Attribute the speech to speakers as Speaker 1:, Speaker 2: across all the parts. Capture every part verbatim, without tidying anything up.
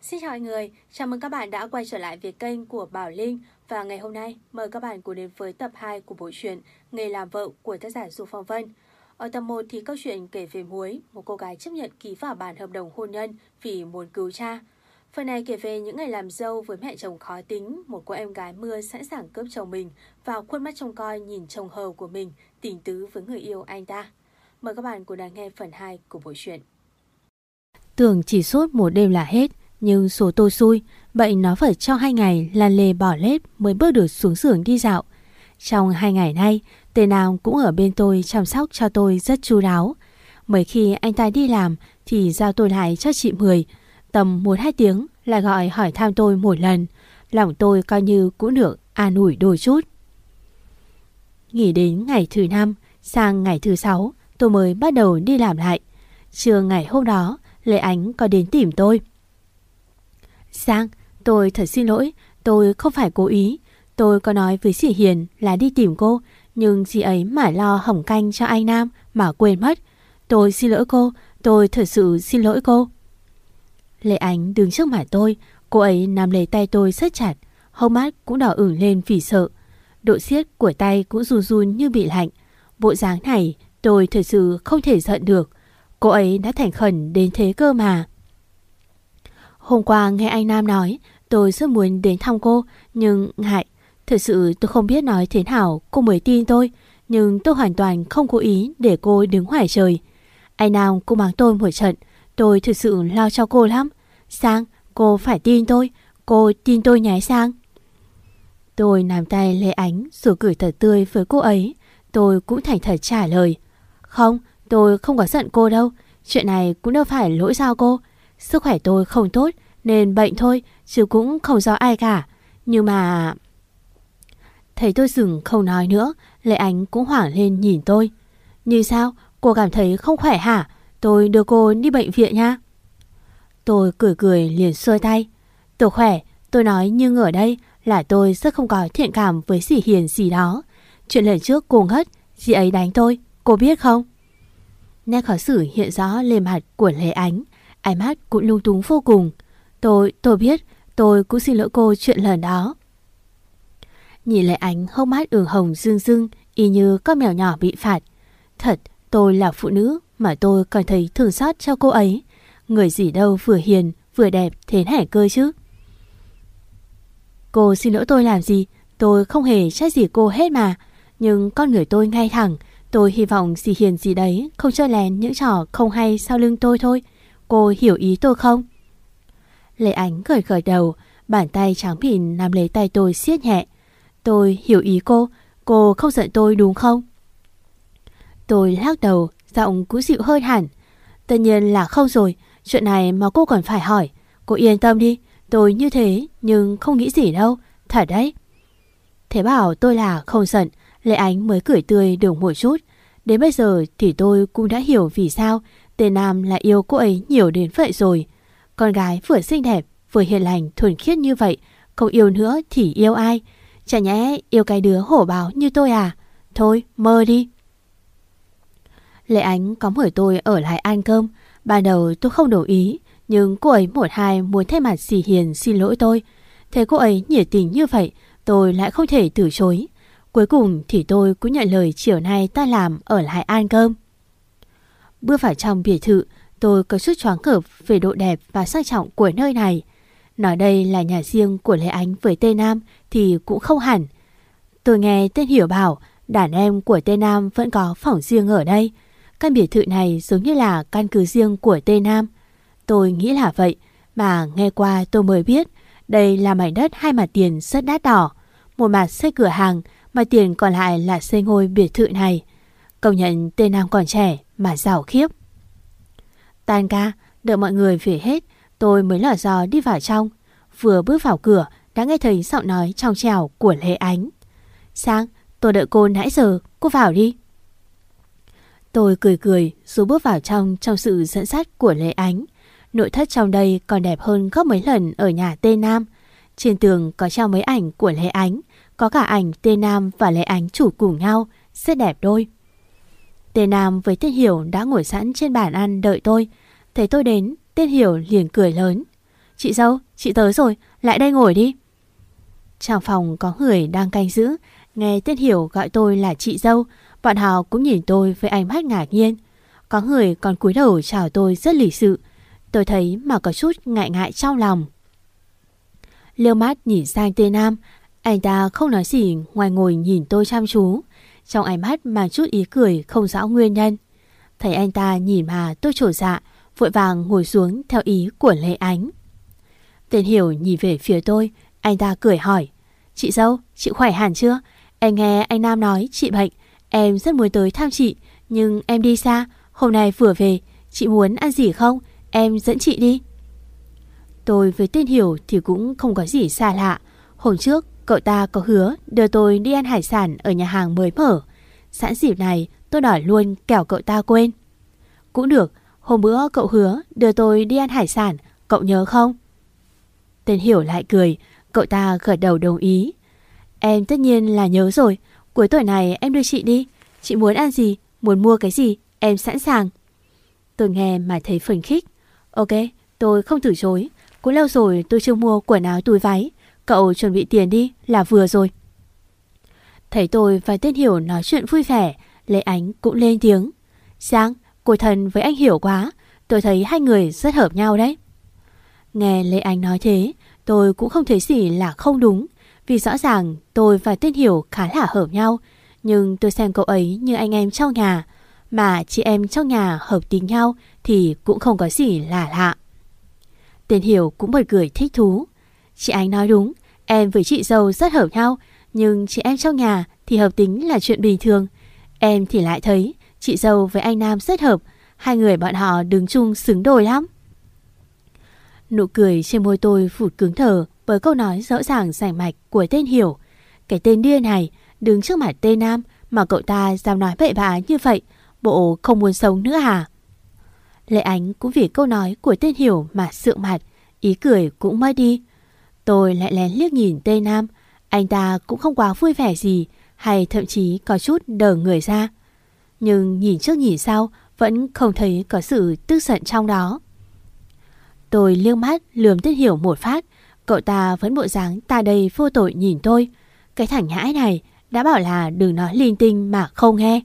Speaker 1: Xin chào mọi người, chào mừng các bạn đã quay trở lại với kênh của Bảo Linh. Và ngày hôm nay mời các bạn cùng đến với tập hai của bộ truyện Nghề làm vợ của tác giả Du Phong Vân. Ở tập một thì câu chuyện kể về Muối, một cô gái chấp nhận ký vào bản hợp đồng hôn nhân vì muốn cứu cha. Phần này kể về những ngày làm dâu với mẹ chồng khó tính, một cô em gái mưa sẵn sàng cướp chồng mình, vào khuôn mắt trông coi nhìn chồng hờ của mình tình tứ với người yêu anh ta. Mời các bạn cùng đón nghe phần hai của bộ truyện.
Speaker 2: Tưởng chỉ suốt một đêm là hết, nhưng số tôi xui, bệnh nó phải cho hai ngày lăn lê bỏ lết mới bước được xuống giường đi dạo. Trong hai ngày nay, tên nào cũng ở bên tôi chăm sóc cho tôi rất chu đáo. Mấy khi anh ta đi làm thì giao tôi lại cho chị Mười. Tầm một hai tiếng lại gọi hỏi thăm tôi một lần. Lòng tôi coi như cũng được an ủi đôi chút. Nghỉ đến ngày thứ năm, sang ngày thứ sáu, tôi mới bắt đầu đi làm lại. Trưa ngày hôm đó, Lê Ánh có đến tìm tôi. Giang, tôi thật xin lỗi, tôi không phải cố ý. Tôi có nói với chị Hiền là đi tìm cô, nhưng chị ấy mãi lo hỏng canh cho anh Nam mà quên mất. Tôi xin lỗi cô, tôi thật sự xin lỗi cô. Lê Ánh đứng trước mặt tôi, cô ấy nắm lấy tay tôi rất chặt, hốc mắt cũng đỏ ửng lên vì sợ. Độ siết của tay cũng run run như bị lạnh. Bộ dáng này tôi thật sự không thể giận được. Cô ấy đã thành khẩn đến thế cơ mà. Hôm qua nghe anh Nam nói tôi rất muốn đến thăm cô, nhưng ngại. Thật sự tôi không biết nói thế nào cô mới tin tôi, nhưng tôi hoàn toàn không cố ý để cô đứng ngoài trời. Anh Nam cũng mắng tôi một trận, tôi thực sự lo cho cô lắm. Sang, cô phải tin tôi, cô tin tôi nhé Sang. Tôi nắm tay Lê Ánh rồi cười thật tươi với cô ấy. Tôi cũng thành thật trả lời. Không, tôi không có giận cô đâu. Chuyện này cũng đâu phải lỗi do cô. Sức khỏe tôi không tốt nên bệnh thôi, chứ cũng không do ai cả. Nhưng mà... Thấy tôi dừng không nói nữa, Lê Ánh cũng hoảng lên nhìn tôi. Như sao? Cô cảm thấy không khỏe hả? Tôi đưa cô đi bệnh viện nha. Tôi cười cười liền xua tay. Tôi khỏe, tôi nói nhưng ở đây là tôi rất không có thiện cảm với dì Hiền gì đó. Chuyện lần trước cô ngất, dì ấy đánh tôi, cô biết không? Nét khó xử hiện rõ lên mặt của Lê Ánh, ánh mắt cũng lung túng vô cùng. Tôi, tôi biết, tôi cũng xin lỗi cô chuyện lần đó. Nhìn Lê Ánh hốc mắt ửng hồng rưng rưng, y như con mèo nhỏ bị phạt. Thật, tôi là phụ nữ mà tôi còn thấy thương xót cho cô ấy. Người gì đâu vừa hiền, vừa đẹp thế này cơ chứ. Cô xin lỗi tôi làm gì? Tôi không hề trách gì cô hết mà. Nhưng con người tôi ngay thẳng. Tôi hy vọng dì Hiền gì đấy không chơi lén những trò không hay sau lưng tôi thôi. Cô hiểu ý tôi không? Lê Ánh gật gật đầu, bàn tay trắng mịn nắm lấy tay tôi siết nhẹ. Tôi hiểu ý cô, cô không giận tôi đúng không? Tôi lắc đầu, giọng cũng dịu hơn hẳn. Tất nhiên là không rồi, chuyện này mà cô còn phải hỏi. Cô yên tâm đi, tôi như thế nhưng không nghĩ gì đâu, thật đấy. Thế bảo tôi là không giận, Lê Ánh mới cười tươi được một chút. Đến bây giờ thì tôi cũng đã hiểu vì sao tên Nam lại yêu cô ấy nhiều đến vậy rồi. Con gái vừa xinh đẹp, vừa hiền lành, thuần khiết như vậy, không yêu nữa thì yêu ai? Chả nhẽ yêu cái đứa hổ báo như tôi à? Thôi, mơ đi. Lê Ánh có mời tôi ở lại ăn cơm. Ban đầu tôi không đồng ý, nhưng cô ấy một hai muốn thay mặt dì Hiền xin lỗi tôi. Thế cô ấy nhiệt tình như vậy, tôi lại không thể từ chối. Cuối cùng thì tôi cũng nhận lời chiều nay ta làm ở lại ăn cơm. Bước vào trong biệt thự, tôi có chút choáng ngợp về độ đẹp và sang trọng của nơi này. Nói đây là nhà riêng của Lê Ánh với tên Nam thì cũng không hẳn. Tôi nghe tên Hiểu bảo đàn em của tên Nam vẫn có phòng riêng ở đây. Căn biệt thự này giống như là căn cứ riêng của tên Nam. Tôi nghĩ là vậy, mà nghe qua tôi mới biết đây là mảnh đất hai mặt tiền rất đắt đỏ. Một mặt xây cửa hàng, mà tiền còn lại là xây ngôi biệt thự này. Công nhận tên Nam còn trẻ mà giàu khiếp. Tan ca, đợi mọi người về hết, tôi mới lò dò đi vào trong. Vừa bước vào cửa đã nghe thấy giọng nói trong trẻo của Lê Ánh. Sang, tôi đợi cô nãy giờ, cô vào đi. Tôi cười cười rồi bước vào trong trong sự dẫn dắt của Lê Ánh. Nội thất trong đây còn đẹp hơn gấp mấy lần ở nhà tên Nam. Trên tường có treo mấy ảnh của Lê Ánh, có cả ảnh tên Nam và Lê Ánh chụp cùng nhau, rất đẹp đôi. Tên Nam với tên Hiểu đã ngồi sẵn trên bàn ăn đợi tôi. Thấy tôi đến, tên Hiểu liền cười lớn. Chị dâu, chị tới rồi, lại đây ngồi đi. Trong phòng có người đang canh giữ, nghe tên Hiểu gọi tôi là chị dâu, bọn họ cũng nhìn tôi với ánh mắt ngạc nhiên. Có người còn cúi đầu chào tôi rất lịch sự. Tôi thấy mà có chút ngại ngại trong lòng. Liêu mắt nhìn sang tên Nam, anh ta không nói gì ngoài ngồi nhìn tôi chăm chú, trong ánh mắt mang chút ý cười không rõ nguyên nhân. Thấy anh ta nhìn mà tôi trột dạ, vội vàng ngồi xuống theo ý của Lê Ánh. Tên Hiểu nhìn về phía tôi, anh ta cười hỏi: Chị dâu, chị khỏe hẳn chưa? Em nghe anh Nam nói chị bệnh, em rất muốn tới thăm chị, nhưng em đi xa, hôm nay vừa về, chị muốn ăn gì không? Em dẫn chị đi. Tôi với tên Hiểu thì cũng không có gì xa lạ. Hôm trước cậu ta có hứa đưa tôi đi ăn hải sản ở nhà hàng mới mở. Sẵn dịp này tôi đòi luôn kẻo cậu ta quên. Cũng được, hôm bữa cậu hứa đưa tôi đi ăn hải sản, cậu nhớ không? Tên Hiểu lại cười, cậu ta gật đầu đồng ý. Em tất nhiên là nhớ rồi, cuối tuần này em đưa chị đi. Chị muốn ăn gì, muốn mua cái gì, em sẵn sàng. Tôi nghe mà thấy phấn khích. Ok, tôi không từ chối. Cũng lâu rồi tôi chưa mua quần áo túi váy. Cậu chuẩn bị tiền đi là vừa rồi. Thấy tôi và tên Hiểu nói chuyện vui vẻ, Lê Ánh cũng lên tiếng. Giang, cô thân với anh Hiểu quá. Tôi thấy hai người rất hợp nhau đấy. Nghe Lê Ánh nói thế, tôi cũng không thấy gì là không đúng. Vì rõ ràng tôi và tên Hiểu khá là hợp nhau. Nhưng tôi xem cậu ấy như anh em trong nhà. Mà chị em trong nhà hợp tính nhau thì cũng không có gì lạ lạ. Tên Hiểu cũng bật cười thích thú. Chị Ánh nói đúng, em với chị dâu rất hợp nhau. Nhưng chị em trong nhà thì hợp tính là chuyện bình thường. Em thì lại thấy chị dâu với anh Nam rất hợp. Hai người bọn họ đứng chung xứng đôi lắm. Nụ cười trên môi tôi phụt cứng thở bởi câu nói rõ ràng rành mạch của tên Hiểu. Cái tên điên này đứng trước mặt tên Nam mà cậu ta dám nói bậy bạ như vậy, bộ không muốn sống nữa à? Lê Ánh cũng vì câu nói của tên Hiểu mà sượng mặt, ý cười cũng mất đi. Tôi lại lén liếc nhìn tên Nam, anh ta cũng không quá vui vẻ gì, hay thậm chí có chút đờ người ra. Nhưng nhìn trước nhìn sau vẫn không thấy có sự tức giận trong đó. Tôi liếc mắt lườm tên Hiểu một phát, cậu ta vẫn bộ dáng ta đây vô tội nhìn tôi. Cái thằng nhãi này đã bảo là đừng nói linh tinh mà không nghe.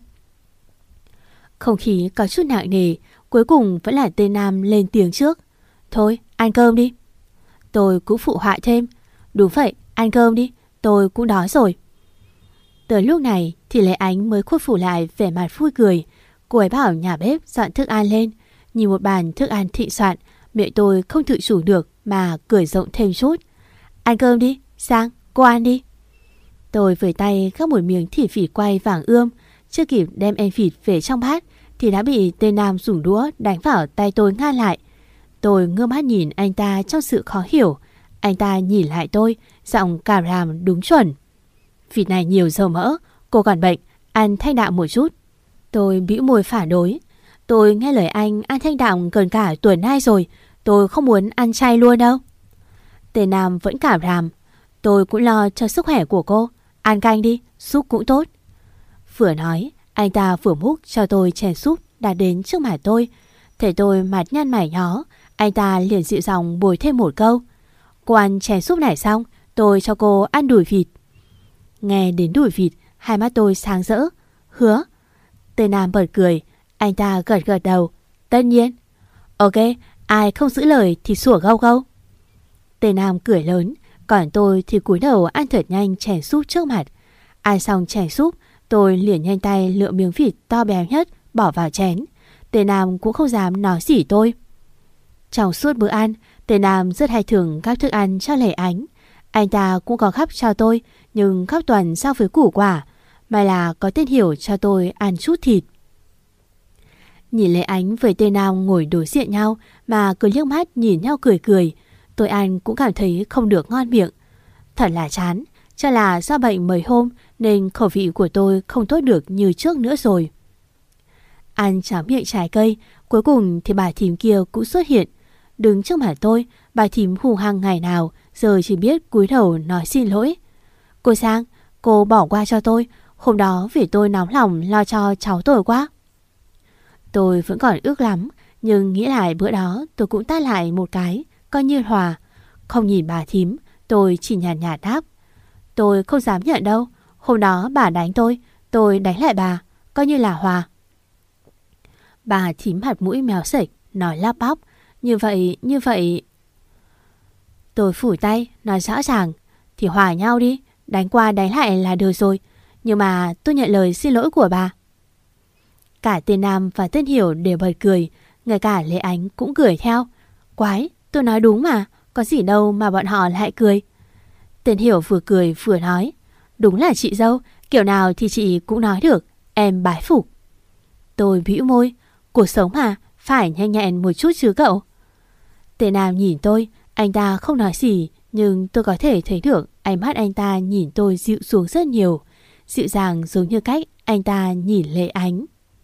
Speaker 2: Không khí có chút nặng nề, cuối cùng vẫn là tên Nam lên tiếng trước. Thôi, ăn cơm đi. Tôi cũng phụ họa thêm. Đúng vậy, ăn cơm đi, tôi cũng đói rồi. Tới lúc này thì Lê Ánh mới khuất phủ lại vẻ mặt vui cười. Cô ấy bảo nhà bếp dọn thức ăn lên. Nhìn một bàn thức ăn thịnh soạn, miệng tôi không tự chủ được mà cười rộng thêm chút. Ăn cơm đi, Sang, cô ăn đi. Tôi với tay gắp một miếng thịt vịt quay vàng ươm. Chưa kịp đem em vịt về trong bát thì đã bị tên Nam dùng đũa đánh vào tay tôi ngăn lại. Tôi ngơ mắt nhìn anh ta trong sự khó hiểu. Anh ta nhìn lại tôi, giọng cảm ràm đúng chuẩn. Vịt này nhiều dầu mỡ, cô còn bệnh, ăn thanh đạm một chút. Tôi bĩu môi phản đối. Tôi nghe lời anh ăn thanh đạm gần cả tuần nay rồi, tôi không muốn ăn chay luôn đâu. Tên Nam vẫn cảm ràm. Tôi cũng lo cho sức khỏe của cô, ăn canh đi, súp cũng tốt. Vừa nói, anh ta vừa múc cho tôi chén súp đặt đến trước mặt tôi. Thấy tôi mặt nhăn mày nhó, anh ta liền dịu giọng bồi thêm một câu. Cô ăn chén súp này xong, tôi cho cô ăn đùi vịt. Nghe đến đùi vịt, hai mắt tôi sáng rỡ. Hứa? Tên Nam bật cười, anh ta gật gật đầu. Tất nhiên. Ok, ai không giữ lời thì sủa gâu gâu. Tên Nam cười lớn, còn tôi thì cúi đầu ăn thật nhanh chén súp trước mặt. Ăn xong chén súp, tôi liền nhanh tay lựa miếng vịt to béo nhất bỏ vào chén. Tên Nam cũng không dám nói gì tôi. Trong suốt bữa ăn, tên Nam rất hay thường gắp thức ăn cho Lê Ánh. Anh ta cũng có gắp cho tôi, nhưng gắp toàn so với củ quả. May là có tên Hiểu cho tôi ăn chút thịt. Nhìn Lê Ánh với tên Nam ngồi đối diện nhau mà cứ liếc mắt nhìn nhau cười cười. Tôi ăn cũng cảm thấy không được ngon miệng. Thật là chán, chắc là do bệnh mấy hôm nên khẩu vị của tôi không tốt được như trước nữa rồi. Ăn cháo miệng trái cây, cuối cùng thì bà thím kia cũng xuất hiện. Đứng trước mặt tôi, bà thím hùng hăng ngày nào giờ chỉ biết cúi đầu nói xin lỗi. Cô Sang, cô bỏ qua cho tôi, hôm đó vì tôi nóng lòng lo cho cháu tôi quá. Tôi vẫn còn ước lắm, nhưng nghĩ lại bữa đó tôi cũng tát lại một cái, coi như hòa. Không nhìn bà thím, tôi chỉ nhàn nhạt đáp. Tôi không dám nhận đâu. Hôm đó bà đánh tôi, tôi đánh lại bà, coi như là hòa. Bà thím mặt mũi méo sệch, nói lắp bắp. Như vậy, như vậy. Tôi phủi tay, nói rõ ràng. Thì hòa nhau đi, đánh qua đánh lại là được rồi. Nhưng mà tôi nhận lời xin lỗi của bà. Cả tên Nam và tên Hiểu đều bật cười. Ngay cả Lê Ánh cũng cười theo. Quái, tôi nói đúng mà, có gì đâu mà bọn họ lại cười. Tên Hiểu vừa cười vừa nói. Đúng là chị dâu, kiểu nào thì chị cũng nói được, em bái phục. Tôi bĩu môi. Cuộc sống mà, phải nhanh nhẹn một chút chứ cậu. Tên Nam nhìn tôi, anh ta không nói gì, nhưng tôi có thể thấy được ánh mắt anh ta nhìn tôi dịu xuống rất nhiều. Dịu dàng giống như cách anh ta nhìn Lê Ánh.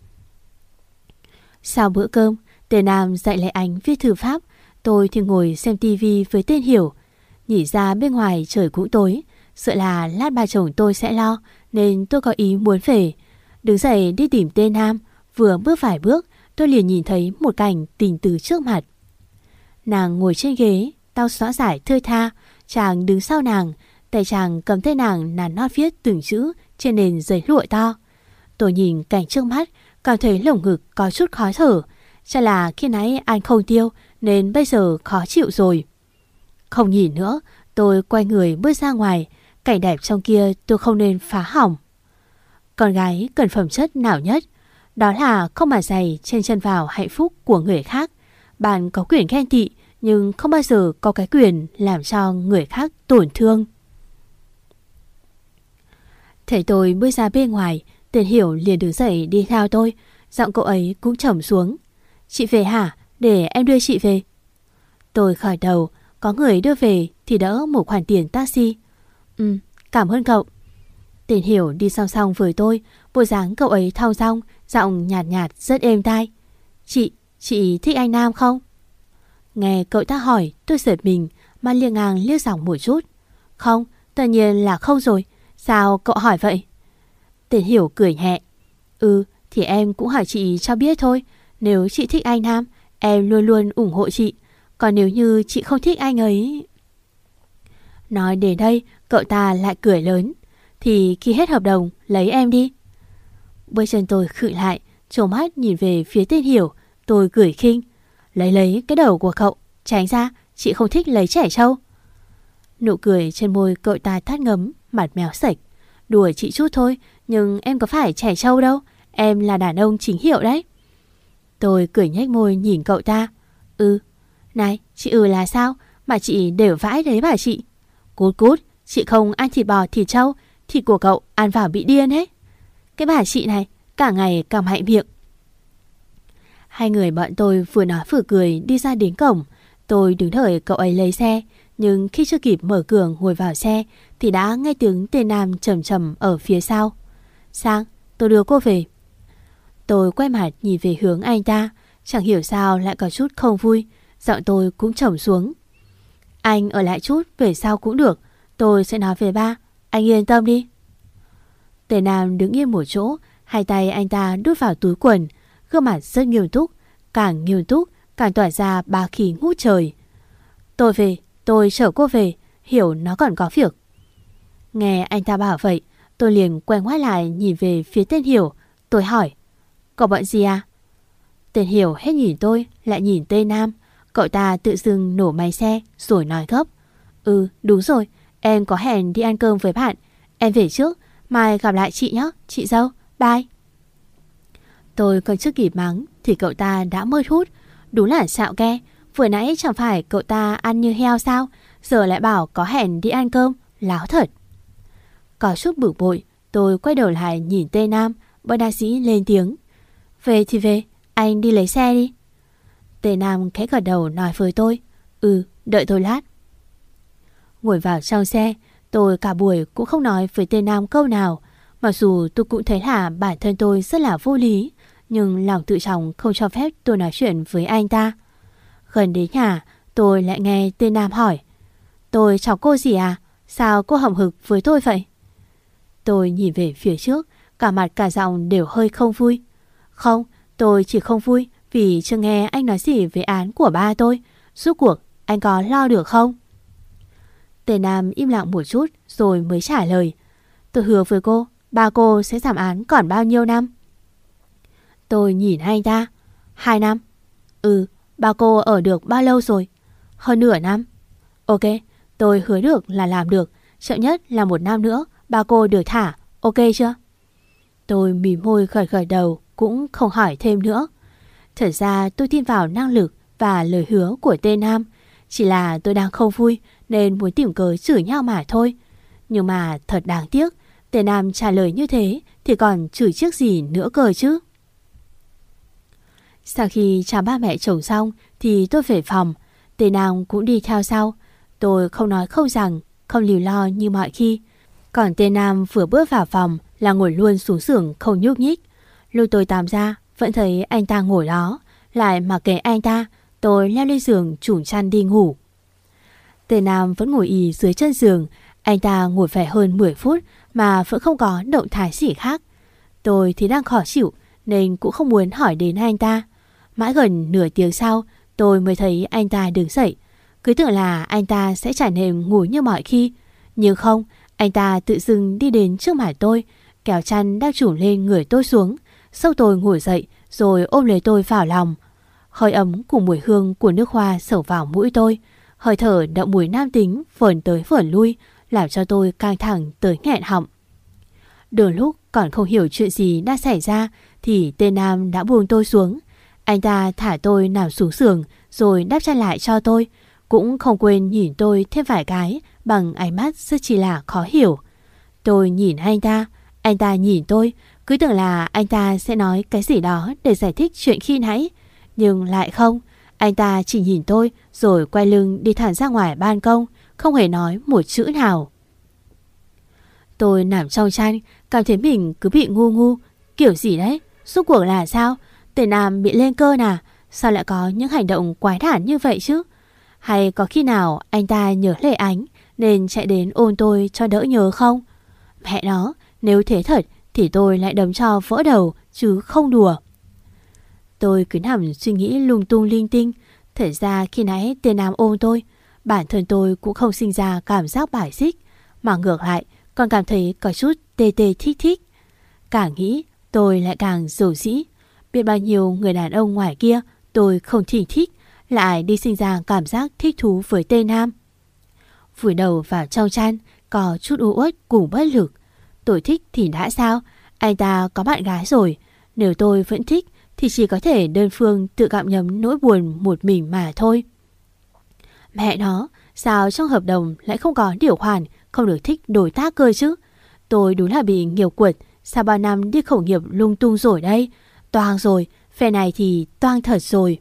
Speaker 2: Sau bữa cơm, tên Nam dạy Lê Ánh viết thư pháp. Tôi thì ngồi xem tivi với tên Hiểu. Nhìn ra bên ngoài trời cũng tối, sợ là lát bà chồng tôi sẽ lo, nên tôi có ý muốn về. Đứng dậy đi tìm tên Nam. Vừa bước vài bước, tôi liền nhìn thấy một cảnh tình tứ trước mặt. Nàng ngồi trên ghế, tao xõa giải thơi tha. Chàng đứng sau nàng, tay chàng cầm tay nàng nắn nót viết từng chữ trên nền giấy lụa to. Tôi nhìn cảnh trước mắt, cảm thấy lồng ngực có chút khó thở. Chắc là khi nãy ăn không tiêu nên bây giờ khó chịu rồi. Không nhìn nữa, tôi quay người bước ra ngoài. Cảnh đẹp trong kia tôi không nên phá hỏng. Con gái cần phẩm chất nào nhất? Đó là không mà giày trên chân vào hạnh phúc của người khác. Bạn có quyền ghen tị, nhưng không bao giờ có cái quyền làm cho người khác tổn thương. Thấy tôi bước ra bên ngoài, tên Hiểu liền đứng dậy đi theo tôi. Giọng cậu ấy cũng trầm xuống. Chị về hả? Để em đưa chị về. Tôi khởi đầu, có người đưa về thì đỡ một khoản tiền taxi. Ừ, cảm ơn cậu. Tên Hiểu đi song song với tôi, bộ dáng cậu ấy thong dong, giọng nhạt nhạt rất êm tai. Chị, chị thích anh Nam không? Nghe cậu ta hỏi, tôi giật mình mà liếc ngang liếc dòng một chút. Không, tất nhiên là không rồi. Sao cậu hỏi vậy? Tên Hiểu cười nhẹ. Ừ, thì em cũng hỏi chị cho biết thôi. Nếu chị thích anh Nam, em luôn luôn ủng hộ chị. Còn nếu như chị không thích anh ấy... Nói đến đây, cậu ta lại cười lớn. Thì khi hết hợp đồng, lấy em đi. Bước chân tôi khựng lại, trố mắt nhìn về phía tên Hiểu. Tôi cười khinh. Lấy lấy cái đầu của cậu. Tránh ra, chị không thích lấy trẻ trâu. Nụ cười trên môi cậu ta thắt ngấm, mặt méo sạch. Đùa chị chút thôi, nhưng em có phải trẻ trâu đâu. Em là đàn ông chính hiệu đấy. Tôi cười nhếch môi nhìn cậu ta. Ừ. Này, chị ừ là sao? Mà chị đều vãi đấy bà chị. Cút cút, chị không ăn thịt bò thịt trâu, thịt của cậu ăn vào bị điên ấy. Cái bà chị này, cả ngày càng mạnh miệng. Hai người bọn tôi vừa nói vừa cười đi ra đến cổng. Tôi đứng đợi cậu ấy lấy xe, nhưng khi chưa kịp mở cửa ngồi vào xe thì đã nghe tiếng tên Nam trầm trầm ở phía sau. Sang, tôi đưa cô về. Tôi quay mặt nhìn về hướng anh ta, chẳng hiểu sao lại có chút không vui. Giọng tôi cũng trầm xuống. Anh ở lại chút, về sau cũng được. Tôi sẽ nói về ba, anh yên tâm đi. Tên Nam đứng yên một chỗ, hai tay anh ta đút vào túi quần, gương mặt rất nghiêm túc. Càng nghiêm túc càng tỏa ra bá khí ngút trời. Tôi về, tôi chở cô về, Hiểu nó còn có việc. Nghe anh ta bảo vậy, tôi liền quay ngoắt lại nhìn về phía tên Hiểu. Tôi hỏi, có bận gì à? Tên Hiểu hết nhìn tôi, lại nhìn tên Nam. Cậu ta tự dưng nổ máy xe rồi nói gấp. Ừ, đúng rồi, em có hẹn đi ăn cơm với bạn. Em về trước, mai gặp lại chị nhé, chị dâu, bye. Tôi còn chưa kịp mắng thì cậu ta đã mơ hút. Đúng là xạo ke, vừa nãy chẳng phải cậu ta ăn như heo sao, giờ lại bảo có hẹn đi ăn cơm, láo thật. Có chút bực bội, tôi quay đầu lại nhìn tên Nam, bất đắc dĩ lên tiếng. Về thì về, anh đi lấy xe đi. Tên Nam khẽ gật đầu nói với tôi. Ừ, đợi tôi lát. Ngồi vào trong xe, tôi cả buổi cũng không nói với tên Nam câu nào. Mặc dù tôi cũng thấy là bản thân tôi rất là vô lý, nhưng lòng tự trọng không cho phép tôi nói chuyện với anh ta. Gần đến nhà, tôi lại nghe tên Nam hỏi. Tôi chọc cô gì à? Sao cô hậm hực với tôi vậy? Tôi nhìn về phía trước, cả mặt cả giọng đều hơi không vui. Không, tôi chỉ không vui vì chưa nghe anh nói gì về án của ba tôi. Rốt cuộc anh có lo được không? Tên Nam im lặng một chút rồi mới trả lời. Tôi hứa với cô, ba cô sẽ giảm án còn bao nhiêu năm? Tôi nhìn anh ta. Hai năm. Ừ, ba cô ở được bao lâu rồi? Hơn nửa năm. Ok, tôi hứa được là làm được. Chậm nhất là một năm nữa ba cô được thả, ok chưa? Tôi mỉm môi gật gật đầu, cũng không hỏi thêm nữa. Thật ra tôi tin vào năng lực và lời hứa của tên Nam. Chỉ là tôi đang không vui nên muốn tìm cớ chửi nhau mà thôi. Nhưng mà thật đáng tiếc, tên Nam trả lời như thế thì còn chửi chiếc gì nữa cơ chứ. Sau khi chào ba mẹ chồng xong thì tôi về phòng. Tên Nam cũng đi theo sau. Tôi không nói không rằng, không liều lo như mọi khi. Còn tên Nam vừa bước vào phòng là ngồi luôn xuống giường không nhúc nhích. Lúc tôi tắm ra vẫn thấy anh ta ngồi đó. Lại mặc kệ anh ta, tôi leo lên giường trùm chăn đi ngủ. Tên Nam vẫn ngồi ì dưới chân giường. Anh ta ngồi phải hơn mười phút mà vẫn không có động thái gì khác. Tôi thì đang khó chịu nên cũng không muốn hỏi đến anh ta. Mãi gần nửa tiếng sau tôi mới thấy anh ta đứng dậy. Cứ tưởng là anh ta sẽ trải nệm ngủ như mọi khi. Nhưng không, anh ta tự dưng đi đến trước mặt tôi, kéo chăn đang trùm lên người tôi xuống. Sau tôi ngồi dậy rồi ôm lấy tôi vào lòng. Hơi ấm cùng mùi hương của nước hoa xẩu vào mũi tôi. Hơi thở đậm mùi nam tính vờn tới vờn lui, làm cho tôi căng thẳng tới nghẹn họng. Đường lúc còn không hiểu chuyện gì đã xảy ra thì tên Nam đã buông tôi xuống. Anh ta thả tôi nằm xuống giường rồi đắp chăn lại cho tôi. Cũng không quên nhìn tôi thêm vài cái bằng ánh mắt rất chỉ là khó hiểu. Tôi nhìn anh ta, anh ta nhìn tôi, cứ tưởng là anh ta sẽ nói cái gì đó để giải thích chuyện khi nãy. Nhưng lại không, anh ta chỉ nhìn tôi rồi quay lưng đi thẳng ra ngoài ban công, không hề nói một chữ nào. Tôi nằm trong chăn, cảm thấy mình cứ bị ngu ngu. Kiểu gì đấy, rốt cuộc là sao? Tên Nam bị lên cơn à? Sao lại có những hành động quái đản như vậy chứ? Hay có khi nào anh ta nhớ Lệ Ánh nên chạy đến ôm tôi cho đỡ nhớ không? Mẹ nó, nếu thế thật thì tôi lại đấm cho vỡ đầu chứ không đùa. Tôi cứ nằm suy nghĩ lung tung linh tinh. Thật ra khi nãy tên Nam ôm tôi, bản thân tôi cũng không sinh ra cảm giác bài xích, mà ngược lại còn cảm thấy có chút tê tê thích thích. Càng nghĩ tôi lại càng dầu dĩ. Biết bao nhiêu người đàn ông ngoài kia tôi không thích thích, lại đi sinh ra cảm giác thích thú với tên Nam. Vùi đầu vào trong chăn, có chút u uất cùng bất lực. Tôi thích thì đã sao? Anh ta có bạn gái rồi. Nếu tôi vẫn thích thì chỉ có thể đơn phương tự gặm nhấm nỗi buồn một mình mà thôi. Mẹ nó, sao trong hợp đồng lại không có điều khoản không được thích đối tác cơ chứ? Tôi đúng là bị nghiệp quật. Sao bao năm đi khẩu nghiệp lung tung rồi đây? Toang rồi, phe này thì toang thật rồi.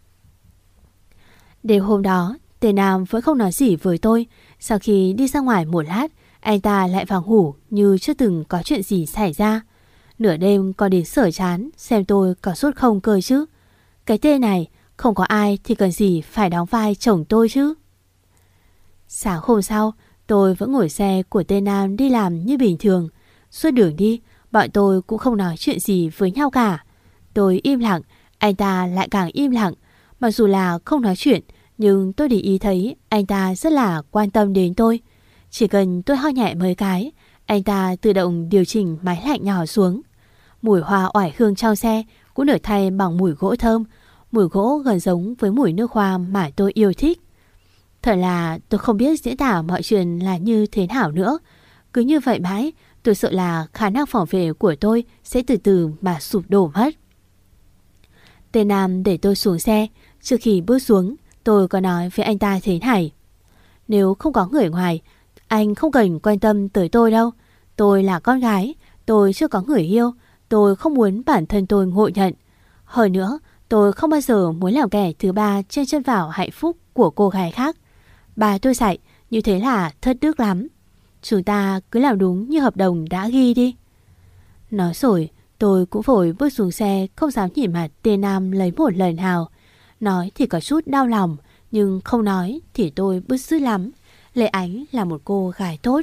Speaker 2: Đêm hôm đó, tên Nam vẫn không nói gì với tôi. Sau khi đi ra ngoài một lát, anh ta lại vào ngủ như chưa từng có chuyện gì xảy ra. Nửa đêm còn đến sở chán xem tôi có sốt không cơ chứ. Cái tên này, không có ai thì cần gì phải đóng vai chồng tôi chứ. Sáng hôm sau, tôi vẫn ngồi xe của tên Nam đi làm như bình thường. Suốt đường đi, bọn tôi cũng không nói chuyện gì với nhau cả. Tôi im lặng, anh ta lại càng im lặng. Mặc dù là không nói chuyện, nhưng tôi để ý thấy anh ta rất là quan tâm đến tôi. Chỉ cần tôi ho nhẹ mấy cái, anh ta tự động điều chỉnh máy lạnh nhỏ xuống. Mùi hoa oải hương trong xe cũng được thay bằng mùi gỗ thơm. Mùi gỗ gần giống với mùi nước hoa mà tôi yêu thích. Thật là tôi không biết diễn tả mọi chuyện là như thế nào nữa. Cứ như vậy mãi, tôi sợ là khả năng phòng vệ của tôi sẽ từ từ mà sụp đổ mất. Tên Nam để tôi xuống xe. Trước khi bước xuống, tôi có nói với anh ta thế này: nếu không có người ngoài, anh không cần quan tâm tới tôi đâu. Tôi là con gái, tôi chưa có người yêu, tôi không muốn bản thân tôi ngộ nhận. Hơn nữa, tôi không bao giờ muốn làm kẻ thứ ba chen chân vào hạnh phúc của cô gái khác. Bà tôi dạy như thế là thất đức lắm. Chúng ta cứ làm đúng như hợp đồng đã ghi đi. Nói rồi, tôi cũng vội bước xuống xe, không dám nhìn mặt tên Nam lấy một lời nào. Nói thì có chút đau lòng, nhưng không nói thì tôi bứt rứt lắm. Lệ Ánh là một cô gái tốt.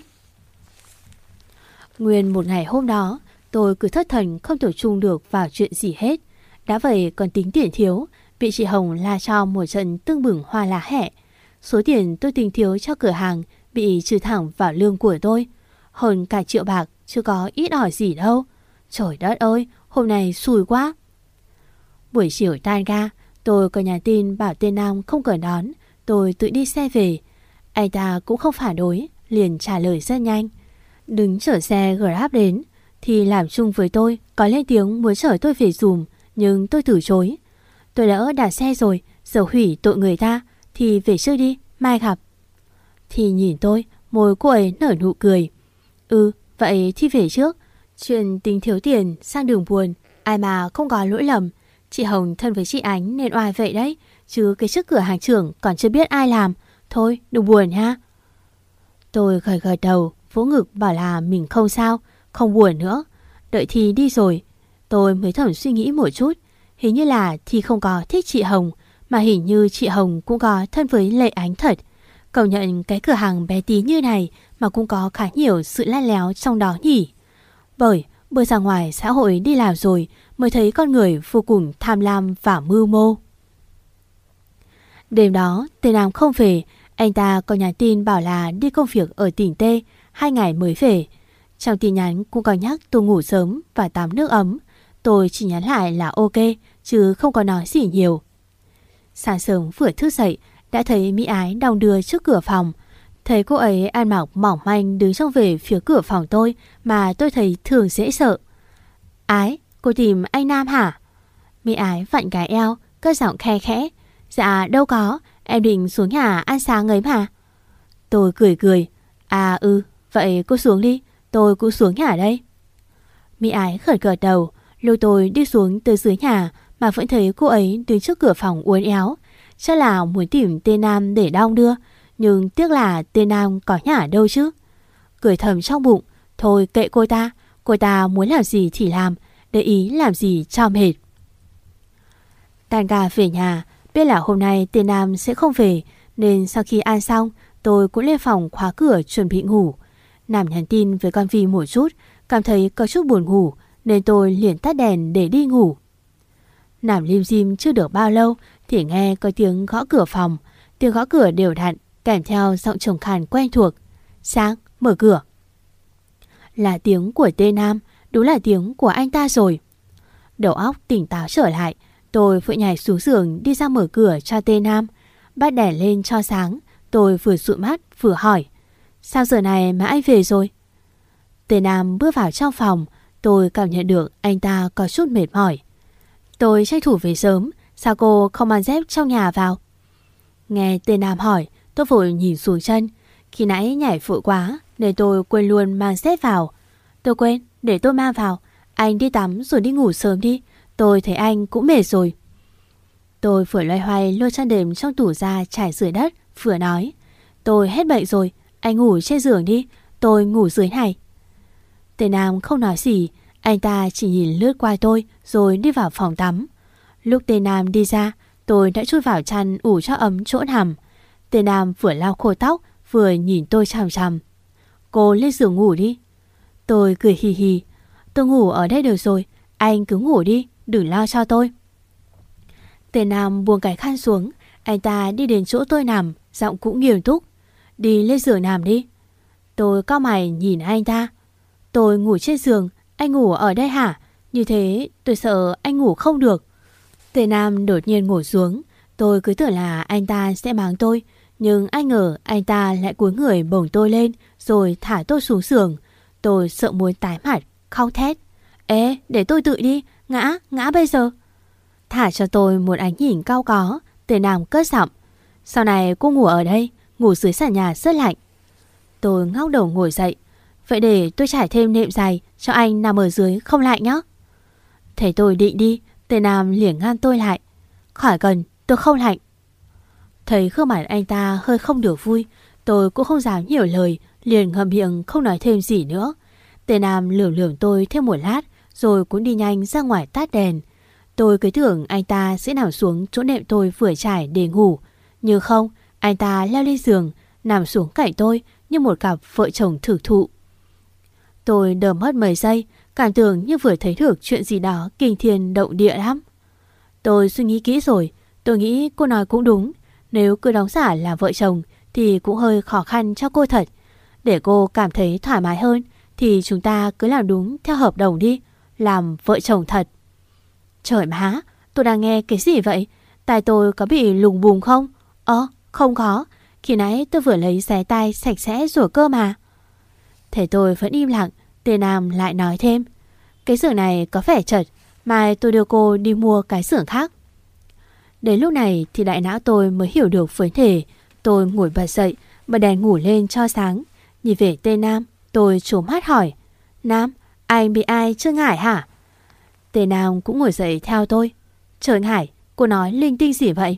Speaker 2: Nguyên một ngày hôm đó, tôi cứ thất thần không tập trung được vào chuyện gì hết. Đã vậy còn tính tiền thiếu, bị chị Hồng la cho một trận tưng bừng hoa lá hẹ. số tiền tôi tính thiếu cho cửa hàng bị trừ thẳng vào lương của tôi. Hơn cả triệu bạc, chứ có ít ỏi gì đâu. Trời đất ơi, hôm nay xui quá. Buổi chiều tan ca, tôi có nhắn tin bảo tên Nam không cần đón, tôi tự đi xe về. Anh ta cũng không phản đối, liền trả lời rất nhanh. Đứng chở xe Grab đến, thì làm chung với tôi có lên tiếng muốn chở tôi về dùm, nhưng tôi từ chối. Tôi lỡ đặt xe rồi, giờ hủy tội người ta, thì về trước đi, mai gặp. Thì nhìn tôi, môi cô ấy nở nụ cười. Ừ, vậy thì về trước. Chuyện tính thiếu tiền sang đường buồn, ai mà không có lỗi lầm. Chị Hồng thân với chị Ánh nên oai vậy đấy, chứ cái chức cửa hàng trưởng còn chưa biết ai làm. Thôi, đừng buồn ha. Tôi gật gật đầu, vỗ ngực bảo là mình không sao, không buồn nữa. Đợi Thi đi rồi, tôi mới thầm suy nghĩ một chút. Hình như là Thi không có thích chị Hồng, mà hình như chị Hồng cũng có thân với Lệ Ánh thật. Công nhận cái cửa hàng bé tí như này mà cũng có khá nhiều sự lắt léo trong đó nhỉ. Bởi bước ra ngoài xã hội đi làm rồi mới thấy con người vô cùng tham lam và mưu mô. Đêm đó tên Nam không về, anh ta có nhắn tin bảo là đi công việc ở tỉnh T, hai ngày mới về. Trong tin nhắn cũng có nhắc tôi ngủ sớm và tắm nước ấm. Tôi chỉ nhắn lại là ok, chứ không có nói gì nhiều. Sáng sớm vừa thức dậy, đã thấy Mỹ Ái đong đưa trước cửa phòng. Thấy cô ấy ăn mặc mỏng manh đứng trong về phía cửa phòng tôi mà tôi thấy thường dễ sợ. Ái, cô tìm anh Nam hả? Mỹ Ái vặn cái eo, cất giọng khe khẽ. Dạ đâu có, em định xuống nhà ăn sáng ấy mà. Tôi cười cười. À ừ, vậy cô xuống đi, tôi cũng xuống nhà đây. Mỹ Ái gật gật đầu. Lôi tôi đi xuống tới dưới nhà mà vẫn thấy cô ấy đứng trước cửa phòng uốn éo. Chắc là muốn tìm tên Nam để đong đưa, nhưng tiếc là tên Nam có nhà đâu chứ. Cười thầm trong bụng, thôi kệ cô ta, cô ta muốn làm gì thì làm, để ý làm gì cho mệt. Tan ca về nhà, biết là hôm nay tên Nam sẽ không về, nên sau khi ăn xong, tôi cũng lên phòng khóa cửa chuẩn bị ngủ. Nam nhắn tin với con Vi một chút, cảm thấy có chút buồn ngủ, nên tôi liền tắt đèn để đi ngủ. Nằm lim dim chưa được bao lâu thì nghe có tiếng gõ cửa phòng. Tiếng gõ cửa đều đặn, kèm theo giọng trầm khàn quen thuộc. Sang, mở cửa. Là tiếng của tên Nam, đúng là tiếng của anh ta rồi. Đầu óc tỉnh táo trở lại, tôi vội nhảy xuống giường đi ra mở cửa cho tên Nam. Bắt đèn lên cho sáng, tôi vừa dụi mắt vừa hỏi. Sao giờ này mà anh về rồi? Tên Nam bước vào trong phòng, tôi cảm nhận được anh ta có chút mệt mỏi. Tôi tranh thủ về sớm, sao cô không mang dép trong nhà vào? Nghe tên Nam hỏi, tôi vội nhìn xuống chân. Khi nãy nhảy vội quá nên tôi quên luôn mang dép vào. Tôi quên, để tôi mang vào. Anh đi tắm rồi đi ngủ sớm đi, tôi thấy anh cũng mệt rồi. Tôi vừa loay hoay lôi chăn đệm trong tủ ra trải dưới đất, vừa nói. Tôi hết bệnh rồi, anh ngủ trên giường đi, tôi ngủ dưới này. Tên Nam không nói gì, anh ta chỉ nhìn lướt qua tôi rồi đi vào phòng tắm. Lúc tên Nam đi ra, tôi đã chui vào chăn ủ cho ấm chỗ nằm. Tên Nam vừa lau khô tóc vừa nhìn tôi chằm chằm. Cô lên giường ngủ đi. Tôi cười hì hì. Tôi ngủ ở đây được rồi, anh cứ ngủ đi, đừng lo cho tôi. Tên Nam buông cái khăn xuống, anh ta đi đến chỗ tôi nằm, giọng cũng nghiêm túc. Đi lên giường nằm đi. Tôi cau mày nhìn anh ta. Tôi ngủ trên giường, anh ngủ ở đây hả? Như thế tôi sợ anh ngủ không được. Tên Nam đột nhiên ngồi xuống. Tôi cứ tưởng là anh ta sẽ mắng tôi, nhưng ai ngờ anh ta lại cúi người bổng tôi lên rồi thả tôi xuống giường. Tôi sợ muốn tái mặt, khóc thét. Ê, để tôi tự đi, ngã, ngã bây giờ. Thả cho tôi một ánh nhìn cau có. Tên Nam cất giọng. Sau này cô ngủ ở đây, ngủ dưới sàn nhà rất lạnh. Tôi ngóc đầu ngồi dậy. Vậy để tôi trải thêm nệm dày cho anh nằm ở dưới không lạnh nhé. Thấy tôi định đi, tên Nam liền ngăn tôi lại. Khỏi cần, tôi không lạnh. Thấy gương mặt anh ta hơi không được vui, tôi cũng không dám nhiều lời, liền ngậm miệng không nói thêm gì nữa. Tên Nam lườm lườm tôi thêm một lát, rồi cũng đi nhanh ra ngoài tắt đèn. Tôi cứ tưởng anh ta sẽ nằm xuống chỗ nệm tôi vừa trải để ngủ, nhưng không, anh ta leo lên giường, nằm xuống cạnh tôi như một cặp vợ chồng thực thụ. Tôi đờ mất mấy giây, cảm tưởng như vừa thấy được chuyện gì đó kinh thiên động địa lắm. Tôi suy nghĩ kỹ rồi, tôi nghĩ cô nói cũng đúng. Nếu cứ đóng giả là vợ chồng thì cũng hơi khó khăn cho cô thật. Để cô cảm thấy thoải mái hơn thì chúng ta cứ làm đúng theo hợp đồng đi, làm vợ chồng thật. Trời má, tôi đang nghe cái gì vậy? Tai tôi có bị lùng bùng không? Ơ, không có. Khi nãy tôi vừa lấy xé tay sạch sẽ rồi cơ mà. Thế tôi vẫn im lặng. Tên Nam lại nói thêm: cái xưởng này có vẻ chật, mai tôi đưa cô đi mua cái xưởng khác. Đến lúc này thì đại não tôi mới hiểu được vấn đề. Tôi ngồi bật dậy, bật đèn ngủ lên cho sáng. Nhìn về tên Nam, tôi trố mắt hỏi: Nam, anh bị ai chơi ngải hả? Tên Nam cũng ngồi dậy theo tôi. Chơi ngải? Cô nói linh tinh gì vậy?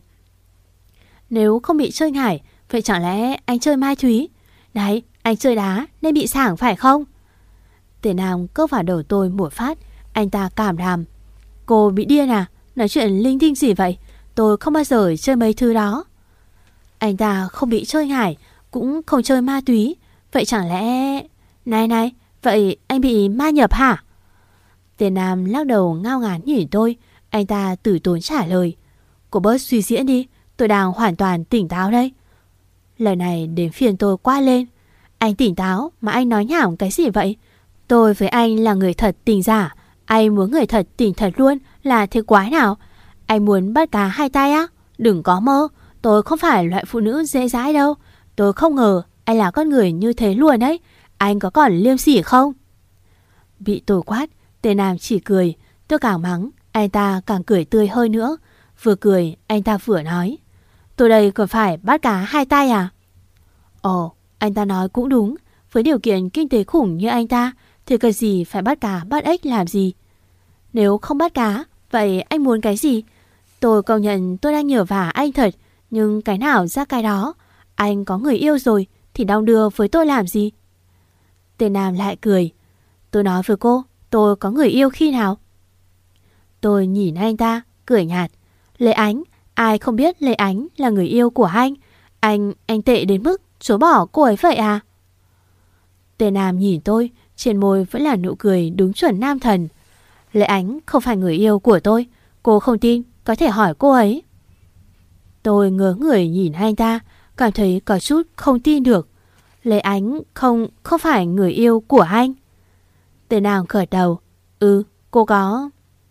Speaker 2: Nếu không bị chơi ngải, vậy chẳng lẽ anh chơi Mai Thúy? Đấy, anh chơi đá nên bị sảng phải không? Tên Nam cốc vào đầu tôi một phát. Anh ta cảm đàm: cô bị điên à? Nói chuyện linh tinh gì vậy? Tôi không bao giờ chơi mấy thứ đó. Anh ta không bị chơi ngải, cũng không chơi ma túy. Vậy chẳng lẽ... Này này, vậy anh bị ma nhập hả? Tên Nam lắc đầu ngao ngán nhìn tôi. Anh ta tử tốn trả lời: cô bớt suy diễn đi, tôi đang hoàn toàn tỉnh táo đây. Lời này đến phiền tôi quát lên: anh tỉnh táo mà anh nói nhảm cái gì vậy? Tôi với anh là người thật tình giả. Anh muốn người thật tình thật luôn là thế quái nào? Anh muốn bắt cá hai tay á? Đừng có mơ. Tôi không phải loại phụ nữ dễ dãi đâu. Tôi không ngờ anh là con người như thế luôn đấy. Anh có còn liêm sỉ không? Bị tôi quát, tên Nam chỉ cười. Tôi càng mắng, anh ta càng cười tươi hơn nữa. Vừa cười, anh ta vừa nói: tôi đây còn phải bắt cá hai tay à? Ồ, anh ta nói cũng đúng. Với điều kiện kinh tế khủng như anh ta thì cần gì phải bắt cá bắt ếch làm gì? Nếu không bắt cá, vậy anh muốn cái gì? Tôi công nhận tôi đang nhờ vả anh thật, nhưng cái nào ra cái đó. Anh có người yêu rồi thì đong đưa với tôi làm gì? Tên Nam lại cười: tôi nói với cô, tôi có người yêu khi nào? Tôi nhìn anh ta, cười nhạt: Lê Ánh, ai không biết Lê Ánh là người yêu của anh? Anh, anh tệ đến mức chối bỏ cô ấy vậy à? Tên Nam nhìn tôi, trên môi vẫn là nụ cười đúng chuẩn nam thần. Lê Ánh không phải người yêu của tôi. Cô không tin, có thể hỏi cô ấy. Tôi ngớ người nhìn anh ta, cảm thấy có chút không tin được. Lê Ánh không, không phải người yêu của anh. Tên Nam gật đầu: ừ, cô có.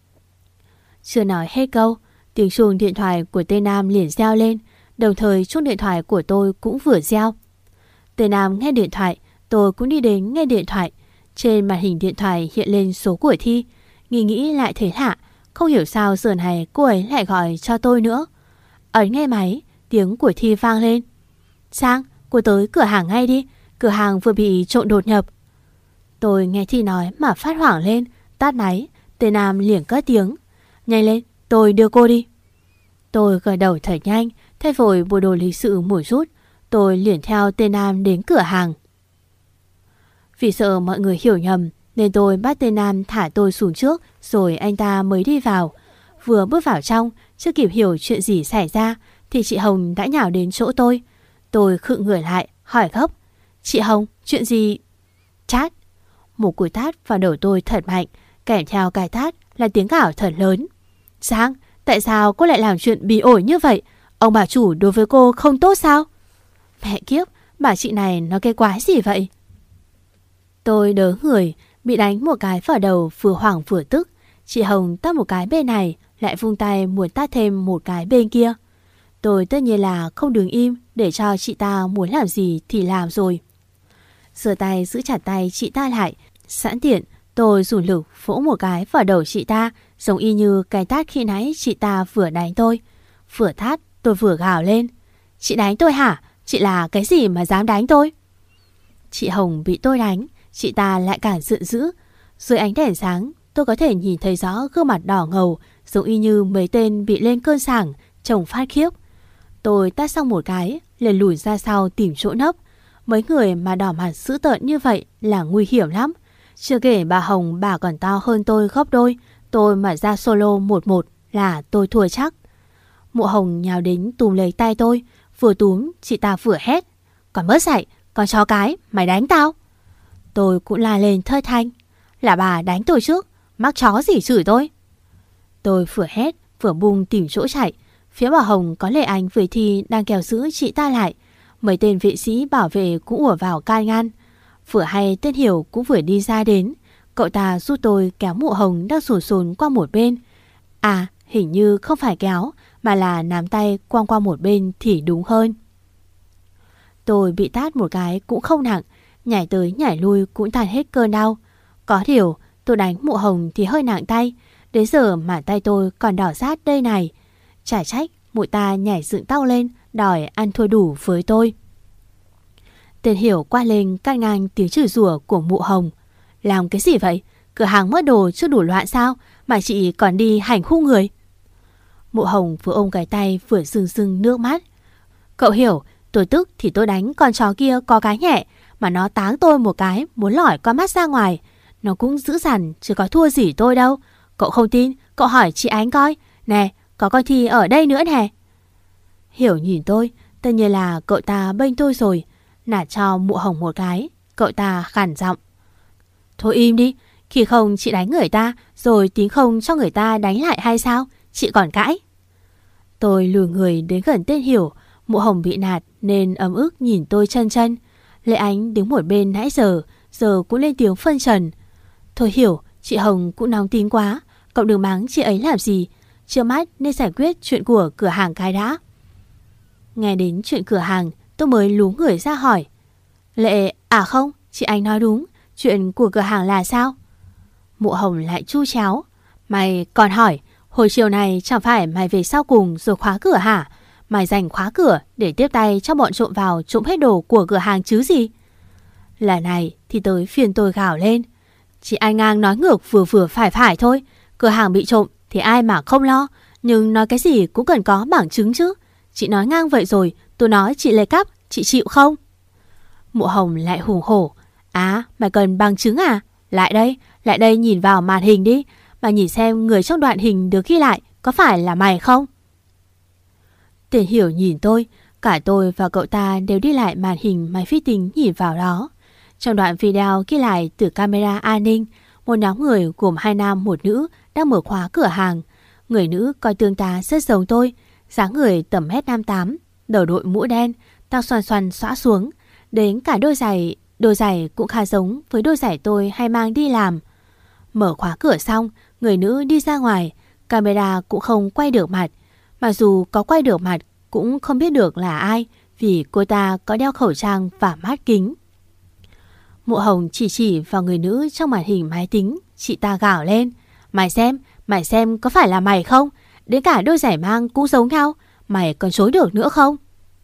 Speaker 2: Chưa nói hết câu, tiếng chuông điện thoại của tên Nam liền reo lên. Đồng thời chuông điện thoại của tôi cũng vừa reo. Tên Nam nghe điện thoại, tôi cũng đi đến nghe điện thoại. Trên màn hình điện thoại hiện lên số của Thi. Nghĩ nghĩ lại thấy lạ, không hiểu sao giờ này cô ấy lại gọi cho tôi nữa. Ấn nghe máy, tiếng của Thi vang lên: Sang, cô tới cửa hàng ngay đi, cửa hàng vừa bị trộm đột nhập. Tôi nghe Thi nói mà phát hoảng lên, tắt máy. Tên Nam liền cất tiếng: nhanh lên, tôi đưa cô đi. Tôi gật đầu thật nhanh, thay vội bộ đồ lịch sự một chút. Tôi liền theo tên Nam đến cửa hàng. Vì sợ mọi người hiểu nhầm nên tôi bắt tên Nam thả tôi xuống trước, rồi anh ta mới đi vào. Vừa bước vào trong, chưa kịp hiểu chuyện gì xảy ra thì chị Hồng đã nhào đến chỗ tôi. Tôi khựng người lại, hỏi gấp: chị Hồng, chuyện gì? Chát! Một cú tát vào đầu tôi thật mạnh, kèm theo cái tát là tiếng gào thật lớn. Giang, tại sao cô lại làm chuyện bỉ ổi như vậy? Ông bà chủ đối với cô không tốt sao? Mẹ kiếp, bà chị này nói cái quái gì vậy? Tôi đớ người, bị đánh một cái vào đầu, vừa hoảng vừa tức. Chị Hồng tát một cái bên này, lại vung tay muốn tát thêm một cái bên kia. Tôi tất nhiên là không đứng im để cho chị ta muốn làm gì thì làm rồi. Giơ tay giữ chặt tay chị ta lại, sẵn tiện tôi dùng lực vỗ một cái vào đầu chị ta, giống y như cái tát khi nãy chị ta vừa đánh tôi. Vừa tát tôi vừa gào lên: chị đánh tôi hả? Chị là cái gì mà dám đánh tôi? Chị Hồng bị tôi đánh, chị ta lại càng giận dữ. Dưới ánh đèn sáng, tôi có thể nhìn thấy rõ gương mặt đỏ ngầu, giống y như mấy tên bị lên cơn sảng, trông phát khiếp. Tôi tát xong một cái, liền lùi ra sau tìm chỗ nấp. Mấy người mà đỏ mặt dữ tợn như vậy là nguy hiểm lắm. Chưa kể bà Hồng, bà còn to hơn tôi gấp đôi. Tôi mà ra solo một một là tôi thua chắc. Mụ Hồng nhào đến túm lấy tay tôi. Vừa túm, chị ta vừa hét: còn mất dạy, con chó cái, mày đánh tao. Tôi cũng la lên thơi thanh: là bà đánh tôi trước, mắc chó gì chửi tôi. Tôi vừa hét vừa bung tìm chỗ chạy. Phía Bảo Hồng có Lệ Ánh với Thi đang kéo giữ chị ta lại. Mấy tên vệ sĩ bảo vệ cũng ùa vào can ngăn. Vừa hay tên Hiểu cũng vừa đi ra đến. Cậu ta giúp tôi kéo Mụ Hồng đang sồn sồn qua một bên. À, hình như không phải kéo mà là nắm tay quăng qua một bên thì đúng hơn. Tôi bị tát một cái cũng không nặng, nhảy tới nhảy lui cũng tan hết cơn đau. Có điều tôi đánh Mụ Hồng thì hơi nặng tay, đến giờ mà tay tôi còn đỏ rát đây này. Chả trách mụ ta nhảy dựng tóc lên đòi ăn thua đủ với tôi. Tên Hiểu quát lên cắt ngang tiếng chửi rủa của Mụ Hồng. Làm cái gì vậy? Cửa hàng mất đồ chưa đủ loạn sao mà chị còn đi hành hung người? Mụ Hồng vừa ôm cái tay vừa rưng rưng nước mắt. Cậu Hiểu, tôi tức thì tôi đánh con chó kia có cái nhẹ, mà nó táng tôi một cái muốn lỏi con mắt ra ngoài. Nó cũng dữ dằn chứ có thua gì tôi đâu. Cậu không tin, cậu hỏi chị Ánh coi. Nè, có con Thi ở đây nữa nè. Hiểu nhìn tôi, tất nhiên là cậu ta bênh tôi rồi. Nạt cho Mụ Hồng một cái, cậu ta khản giọng. Thôi im đi, khi không chị đánh người ta rồi tính không cho người ta đánh lại hay sao? Chị còn cãi. Tôi lùi người đến gần tên Hiểu. Mụ Hồng bị nạt nên ấm ức nhìn tôi chân chân. Lệ Ánh đứng một bên nãy giờ, giờ cũng lên tiếng phân trần. Thôi Hiểu, chị Hồng cũng nóng tính quá, cậu đừng mắng chị ấy làm gì. Trước mắt nên giải quyết chuyện của cửa hàng cái đã. Nghe đến chuyện cửa hàng, tôi mới lú người ra hỏi. Lệ, à không, chị Ánh nói đúng, chuyện của cửa hàng là sao? Mụ Hồng lại chu chéo. Mày còn hỏi, hồi chiều này chẳng phải mày về sau cùng rồi khóa cửa hả? Mày dành khóa cửa để tiếp tay cho bọn trộm vào trộm hết đồ của cửa hàng chứ gì? Lần này thì tới phiền tôi gào lên. Chị Anh ngang nói ngược vừa vừa phải phải thôi. Cửa hàng bị trộm thì ai mà không lo, nhưng nói cái gì cũng cần có bằng chứng chứ. Chị nói ngang vậy rồi, tôi nói chị lấy cắp, chị chịu không? Mụ Hồng lại hùng hổ. À, mày cần bằng chứng à? Lại đây, lại đây nhìn vào màn hình đi. Mà nhìn xem người trong đoạn hình được ghi lại có phải là mày không? Tên Hiểu nhìn tôi, cả tôi và cậu ta đều đi lại màn hình máy vi tính nhìn vào đó. Trong đoạn video ghi lại từ camera an ninh, một nhóm người gồm hai nam một nữ đang mở khóa cửa hàng. Người nữ coi tương tá rất giống tôi, dáng người tầm mét năm tám, đầu đội mũ đen, tóc xoăn xoăn xõa xuống. Đến cả đôi giày, đôi giày cũng khá giống với đôi giày tôi hay mang đi làm. Mở khóa cửa xong, người nữ đi ra ngoài, camera cũng không quay được mặt. Mặc dù có quay được mặt cũng không biết được là ai, vì cô ta có đeo khẩu trang và mát kính. Mụ Hồng chỉ chỉ vào người nữ trong màn hình máy tính. Chị ta gào lên. Mày xem, mày xem có phải là mày không? Đến cả đôi giày mang cũng giống nhau. Mày còn chối được nữa không?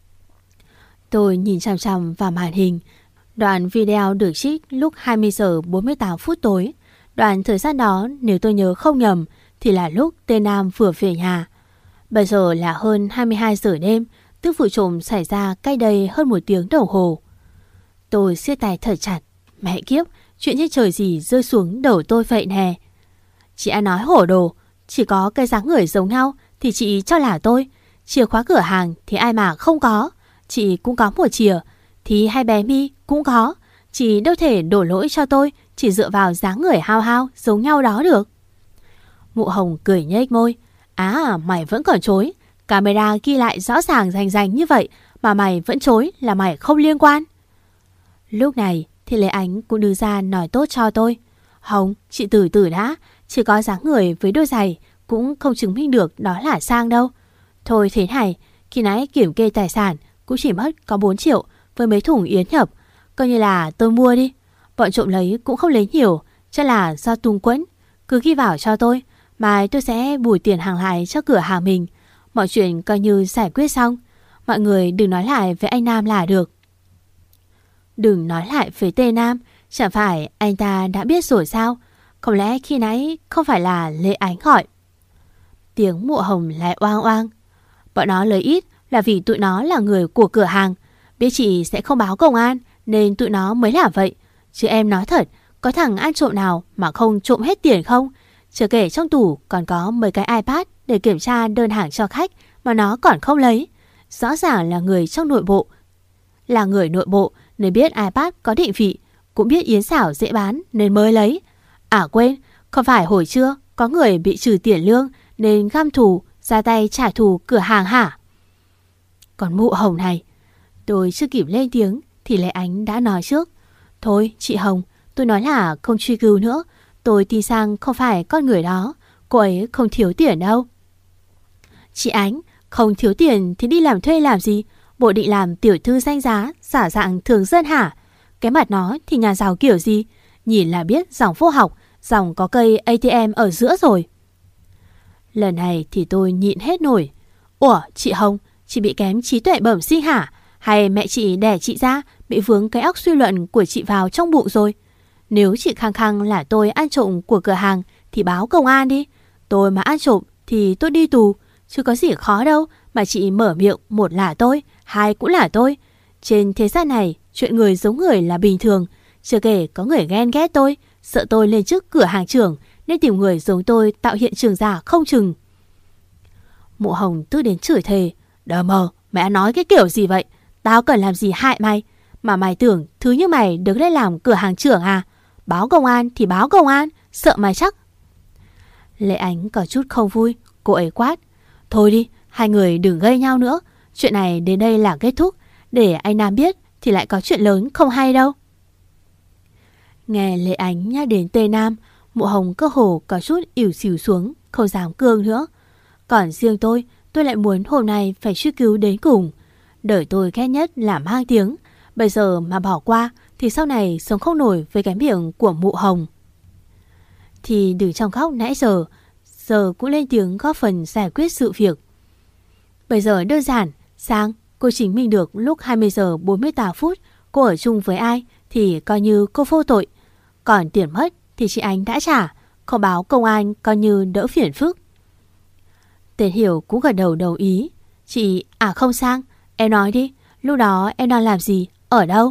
Speaker 2: Tôi nhìn chằm chằm vào màn hình. Đoạn video được trích lúc hai mươi giờ bốn mươi tám phút tối. Đoạn thời gian đó nếu tôi nhớ không nhầm thì là lúc tên Nam vừa về nhà. Bây giờ là hơn hai mươi hai giờ đêm, tức vụ trộm xảy ra cách đây hơn một tiếng đồng hồ. Tôi siết tay thật chặt. Mẹ kiếp, chuyện như trời gì rơi xuống đầu tôi vậy nè. Chị đã nói hổ đồ, chỉ có cái dáng người giống nhau thì chị cho là tôi. Chìa khóa cửa hàng thì ai mà không có. Chị cũng có một chìa, thì hai bé My cũng có. Chị đâu thể đổ lỗi cho tôi chỉ dựa vào dáng người hao hao giống nhau đó được. Mụ Hồng cười nhếch môi. À, mày vẫn còn chối. Camera ghi lại rõ ràng rành rành như vậy mà mày vẫn chối là mày không liên quan. Lúc này thì Lê Ánh cũng đưa ra nói tốt cho tôi. Hồng, chị từ từ đã. Chỉ có dáng người với đôi giày cũng không chứng minh được đó là Sang đâu. Thôi thế này, khi nãy kiểm kê tài sản cũng chỉ mất có bốn triệu với mấy thùng yến nhập. Coi như là tôi mua đi. Bọn trộm lấy cũng không lấy nhiều, chắc là do tung quẫn. Cứ ghi vào cho tôi, mai tôi sẽ bù tiền hàng lại cho cửa hàng mình. Mọi chuyện coi như giải quyết xong. Mọi người đừng nói lại với anh Nam là được. Đừng nói lại với tên Nam. Chẳng phải anh ta đã biết rồi sao? Không lẽ khi nãy không phải là Lê Ánh gọi? Tiếng Mụ Hồng lại oang oang. Bọn nó lời ít là vì tụi nó là người của cửa hàng. Biết chị sẽ không báo công an nên tụi nó mới làm vậy. Chứ em nói thật, có thằng ăn trộm nào mà không trộm hết tiền không? Chưa kể trong tủ còn có mấy cái iPad để kiểm tra đơn hàng cho khách mà nó còn không lấy. Rõ ràng là người trong nội bộ. Là người nội bộ nên biết iPad có định vị, cũng biết yến xảo dễ bán nên mới lấy. À quên, không phải hồi trưa có người bị trừ tiền lương nên găm thù ra tay trả thù cửa hàng hả? Còn mụ Hồng này. Tôi chưa kịp lên tiếng thì Lệ Ánh đã nói trước. Thôi chị Hồng, tôi nói là không truy cứu nữa. Tôi tin Sang không phải con người đó. Cô ấy không thiếu tiền đâu. Chị Ánh, không thiếu tiền thì đi làm thuê làm gì? Bộ định làm tiểu thư danh giá, giả dạng thường dân hả? Cái mặt nó thì nhà giàu kiểu gì? Nhìn là biết dòng vô học, dòng có cây a tê em ở giữa rồi. Lần này thì tôi nhịn hết nổi. Ủa chị Hồng, chị bị kém trí tuệ bẩm sinh hả? Hay mẹ chị đẻ chị ra bị vướng cái óc suy luận của chị vào trong bụng rồi? Nếu chị khăng khăng là tôi ăn trộm của cửa hàng thì báo công an đi. Tôi mà ăn trộm thì tôi đi tù. Chứ có gì khó đâu mà chị mở miệng, một là tôi, hai cũng là tôi. Trên thế gian này, chuyện người giống người là bình thường. Chưa kể có người ghen ghét tôi, sợ tôi lên chức cửa hàng trưởng nên tìm người giống tôi tạo hiện trường giả không chừng. Mụ Hồng tức đến chửi thề. Đờ mờ, mẹ nói cái kiểu gì vậy? Tao cần làm gì hại mày? Mà mày tưởng thứ như mày được lên làm cửa hàng trưởng à? Báo công an thì báo công an, sợ mày chắc. Lệ Ánh có chút không vui, cô ấy quát. Thôi đi, hai người đừng gây nhau nữa. Chuyện này đến đây là kết thúc. Để anh Nam biết thì lại có chuyện lớn không hay đâu. Nghe Lệ Ánh nhắc đến Tây Nam, Mụ Hồng cơ hồ có chút ỉu xìu xuống, không dám cương nữa. Còn riêng tôi, tôi lại muốn hôm nay phải truy cứu đến cùng. Đời tôi ghét nhất là mang tiếng. Bây giờ mà bỏ qua thì sau này sống không nổi với cái miệng của Mụ Hồng. Thì đứng trong góc nãy giờ, giờ cũng lên tiếng góp phần giải quyết sự việc. Bây giờ đơn giản, Sang, cô chứng minh được lúc hai mươi giờ bốn mươi tám phút cô ở chung với ai thì coi như cô vô tội. Còn tiền mất thì chị Ánh đã trả, không báo công an coi như đỡ phiền phức. Tên Hiểu cũng gật đầu đồng ý. Chị, à không Sang, em nói đi, lúc đó em đang làm gì, ở đâu?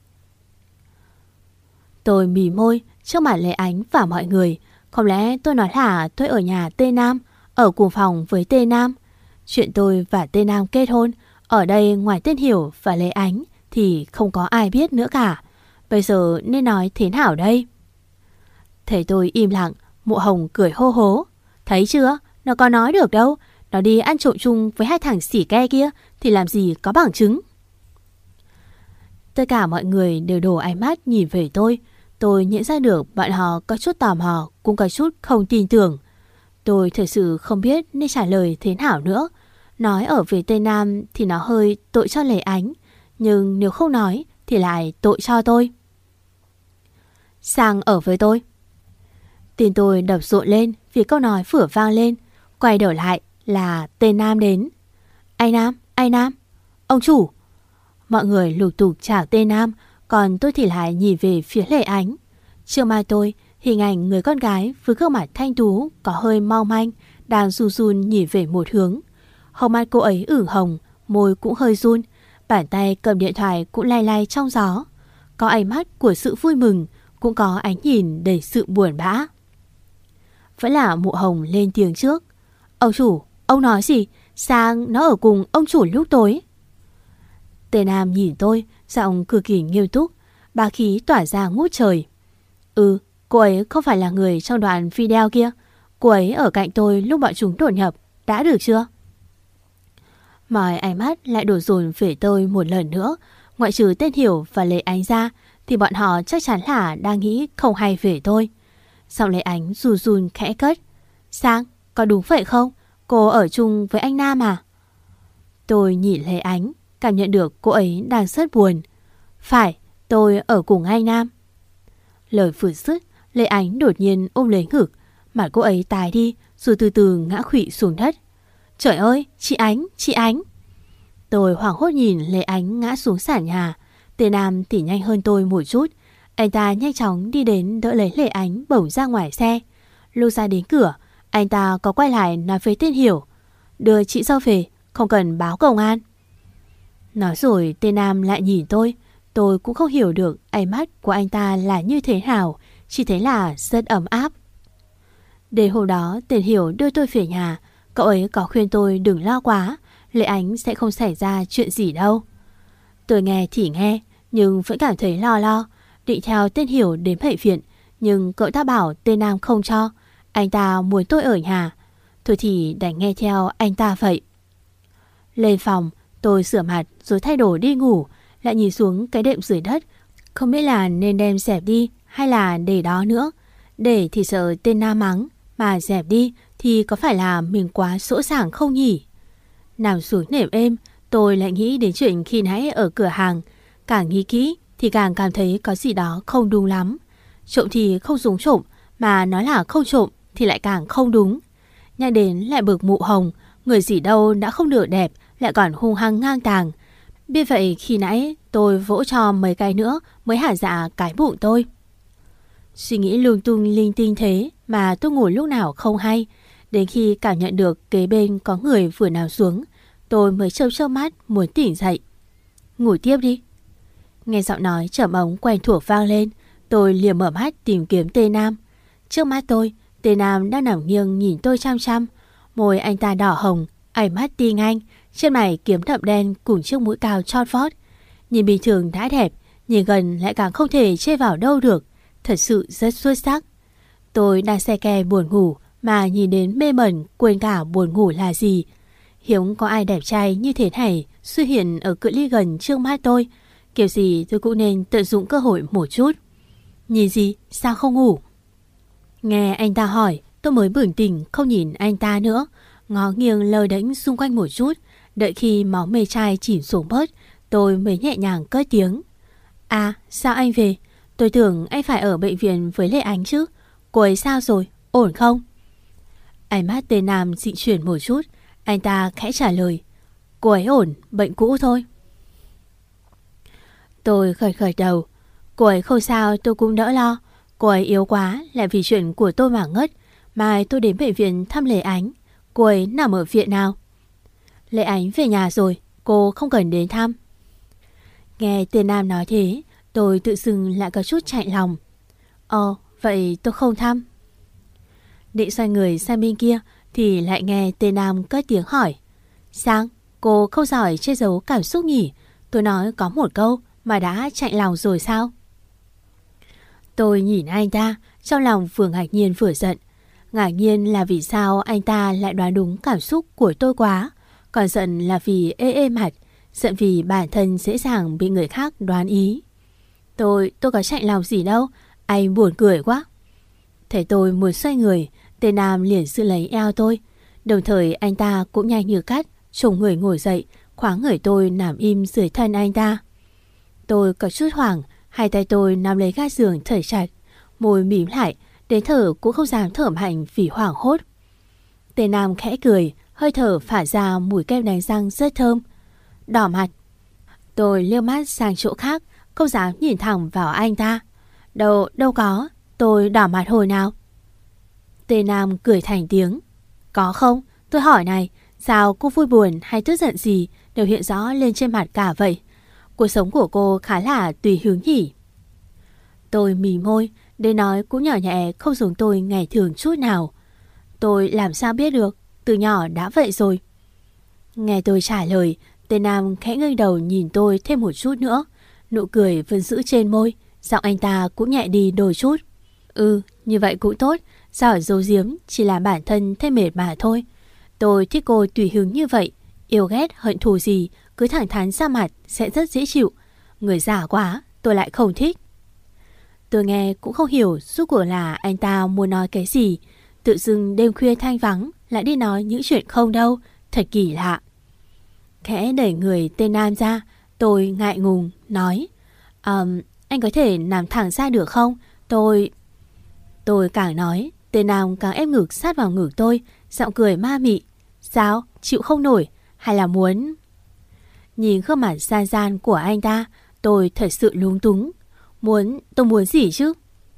Speaker 2: Tôi mỉ môi trước mặt Lệ Ánh và mọi người. Không lẽ tôi nói là tôi ở nhà Tê Nam, ở cùng phòng với Tê Nam. Chuyện tôi và Tê Nam kết hôn, ở đây ngoài tên Hiểu và Lệ Ánh thì không có ai biết nữa cả. Bây giờ nên nói thế nào đây? Thấy tôi im lặng, Mụ Hồng cười hô hố. Thấy chưa, nó có nói được đâu. Nó đi ăn trộm chung với hai thằng xỉ ke kia thì làm gì có bằng chứng. Tất cả mọi người đều đổ ánh mắt nhìn về tôi. Tôi nhận ra được bọn họ có chút tò mò, cũng có chút không tin tưởng. Tôi thật sự không biết nên trả lời thế nào nữa. Nói ở về Tây Nam thì nó hơi tội cho Lệ Ánh, nhưng nếu không nói thì lại tội cho tôi. Sang ở với tôi. Tim tôi đập rộn lên vì câu nói vừa vang lên. Quay đầu lại là tên Nam đến. Anh Nam, anh Nam, ông chủ. Mọi người lục tục chào tên Nam, còn tôi thì lại nhìn về phía Lệ Ánh. Trước mai tôi, hình ảnh người con gái với gương mặt thanh tú có hơi mong manh, đang run run nhìn về một hướng. Hốc mắt cô ấy ửng hồng, môi cũng hơi run, bàn tay cầm điện thoại cũng lay lay trong gió. Có ánh mắt của sự vui mừng, cũng có ánh nhìn đầy sự buồn bã. Vẫn là Mụ Hồng lên tiếng trước. Ông chủ, ông nói gì? Sang nó ở cùng ông chủ lúc tối. Tên Nam nhìn tôi, giọng cực kỳ nghiêm túc, bá khí tỏa ra ngút trời. Ừ, cô ấy không phải là người trong đoạn video kia. Cô ấy ở cạnh tôi lúc bọn chúng đột nhập, đã được chưa? Mọi ánh mắt lại đổ dồn về tôi một lần nữa. Ngoại trừ tên Hiểu và Lệ Ánh ra thì bọn họ chắc chắn là đang nghĩ không hay về tôi. Giọng Lệ Ánh run run khẽ cất. Sang, có đúng vậy không? Cô ở chung với anh Nam à? Tôi nhìn Lệ Ánh, cảm nhận được cô ấy đang rất buồn. Phải, tôi ở cùng anh Nam. Lời vừa dứt, Lệ Ánh đột nhiên ôm lấy ngực, mặt cô ấy tái đi rồi từ từ ngã khuỵu xuống đất. Trời ơi, chị Ánh, chị Ánh. Tôi hoảng hốt nhìn Lệ Ánh ngã xuống sàn nhà. Tên Nam thì nhanh hơn tôi một chút. Anh ta nhanh chóng đi đến đỡ lấy Lệ Ánh bổng ra ngoài xe. Lúc ra đến cửa, anh ta có quay lại nói với tên Hiểu. Đưa chị dâu về, không cần báo công an. Nói rồi tên Nam lại nhìn tôi. Tôi cũng không hiểu được ánh mắt của anh ta là như thế nào, chỉ thấy là rất ấm áp. Đến hôm đó tên Hiểu đưa tôi về nhà. Cậu ấy có khuyên tôi đừng lo quá, Lệ Ánh sẽ không xảy ra chuyện gì đâu. Tôi nghe thì nghe, nhưng vẫn cảm thấy lo lo. Định theo tên Hiểu đến bệnh viện, nhưng cậu ta bảo tên Nam không cho. Anh ta muốn tôi ở nhà. Thôi thì đành nghe theo anh ta vậy. Lên phòng, tôi rửa mặt rồi thay đồ đi ngủ. Lại nhìn xuống cái đệm dưới đất, không biết là nên đem dẹp đi hay là để đó nữa. Để thì sợ tên Nam mắng, mà dẹp đi thì có phải là mình quá sỗ sàng không nhỉ? Nằm xuống nệm êm, tôi lại nghĩ đến chuyện khi nãy ở cửa hàng. Càng nghĩ kỹ thì càng cảm thấy có gì đó không đúng lắm. Trộm thì không dùng trộm, mà nói là không trộm thì lại càng không đúng. Nhắc đến lại bực mụ Hồng, người gì đâu đã không được đẹp, lại còn hung hăng ngang tàng. Biết vậy khi nãy tôi vỗ cho mấy cái nữa mới hả dạ cái bụng tôi. Suy nghĩ lung tung linh tinh thế mà tôi ngủ lúc nào không hay. Đến khi cảm nhận được kế bên có người vừa nào xuống, tôi mới trâu trâu mắt muốn tỉnh dậy. Ngủ tiếp đi. Nghe giọng nói trầm ống quen thuộc vang lên, tôi liền mở mắt tìm kiếm tên Nam. Trước mắt tôi, tên Nam đang nằm nghiêng nhìn tôi chăm chăm. Môi anh ta đỏ hồng, ánh mắt tinh anh, trên mày kiếm đậm đen cùng chiếc mũi cao chót vót. Nhìn bình thường đã đẹp, nhìn gần lại càng không thể chê vào đâu được. Thật sự rất xuất sắc. Tôi đang xe ke buồn ngủ mà nhìn đến mê mẩn, quên cả buồn ngủ là gì. Hiếm có ai đẹp trai như thế này xuất hiện ở cự ly gần trước mắt tôi. Kiểu gì tôi cũng nên tận dụng cơ hội một chút. Nhìn gì? Sao không ngủ? Nghe anh ta hỏi, tôi mới bừng tỉnh không nhìn anh ta nữa. Ngó nghiêng lơ đễnh xung quanh một chút. Đợi khi máu mê trai chìm xuống bớt, tôi mới nhẹ nhàng cất tiếng. À, sao anh về? Tôi tưởng anh phải ở bệnh viện với Lệ Ánh chứ. Cô ấy sao rồi? Ổn không? Ánh mắt tên Nam dị chuyển một chút. Anh ta khẽ trả lời. Cô ấy ổn, bệnh cũ thôi. Tôi gật gật đầu. Cô ấy không sao tôi cũng đỡ lo. Cô ấy yếu quá lại vì chuyện của tôi mà ngất. Mai tôi đến bệnh viện thăm Lệ Ánh. Cô ấy nằm ở viện nào? Lệ Ánh về nhà rồi, cô không cần đến thăm. Nghe tên Nam nói thế, tôi tự dưng lại có chút chạy lòng. Ồ, vậy tôi không thăm. Định xoay người sang bên kia thì lại nghe tên Nam cất tiếng hỏi. Sang, cô không giỏi che giấu cảm xúc nhỉ? Tôi nói có một câu mà đã chạy lòng rồi sao? Tôi nhìn anh ta, trong lòng vừa ngạc nhiên vừa giận. Ngạc nhiên là vì sao anh ta lại đoán đúng cảm xúc của tôi quá. Còn giận là vì ê ê mặt. Giận vì bản thân dễ dàng bị người khác đoán ý. Tôi, tôi có chạy lòng gì đâu. Anh buồn cười quá. Thấy tôi muốn xoay người, tên Nam liền giữ lấy eo tôi. Đồng thời anh ta cũng nhanh như cắt, trùng người ngồi dậy, khoáng người tôi nằm im dưới thân anh ta. Tôi có chút hoảng, hai tay tôi nắm lấy ga giường thở chặt, môi mím lại, đến thở cũng không dám thở mạnh vì hoảng hốt. Tên Nam khẽ cười, hơi thở phả ra mùi kem đánh răng rất thơm. Đỏ mặt. Tôi liếc mắt sang chỗ khác, không dám nhìn thẳng vào anh ta. Đâu, đâu có, tôi đỏ mặt hồi nào? Tên Nam cười thành tiếng. Có không? Tôi hỏi này, sao cô vui buồn hay tức giận gì đều hiện rõ lên trên mặt cả vậy? Cuộc sống của cô khá là tùy hứng nhỉ? Tôi mỉ môi, để nói cũng nhỏ nhẹ không giống tôi ngày thường chút nào. Tôi làm sao biết được, từ nhỏ đã vậy rồi. Nghe tôi trả lời, tên Nam khẽ ngẩng đầu nhìn tôi thêm một chút nữa. Nụ cười vẫn giữ trên môi, giọng anh ta cũng nhẹ đi đôi chút. Ừ, như vậy cũng tốt, giỏi giấu giếm chỉ làm bản thân thêm mệt mà thôi. Tôi thích cô tùy hứng như vậy, yêu ghét hận thù gì cứ thẳng thắn ra mặt sẽ rất dễ chịu. Người già quá, tôi lại không thích. Tôi nghe cũng không hiểu suốt cuộc là anh ta muốn nói cái gì. Tự dưng đêm khuya thanh vắng lại đi nói những chuyện không đâu, thật kỳ lạ. Khẽ đẩy người tên Nam ra, tôi ngại ngùng nói. um, Anh có thể nằm thẳng ra được không? Tôi... Tôi càng nói, tên Nam càng ép ngực sát vào ngực tôi, giọng cười ma mị. Sao? Chịu không nổi? Hay là muốn... Nhìn gương mặt gian gian của anh ta, tôi thật sự lúng túng. Muốn... Tôi muốn gì chứ?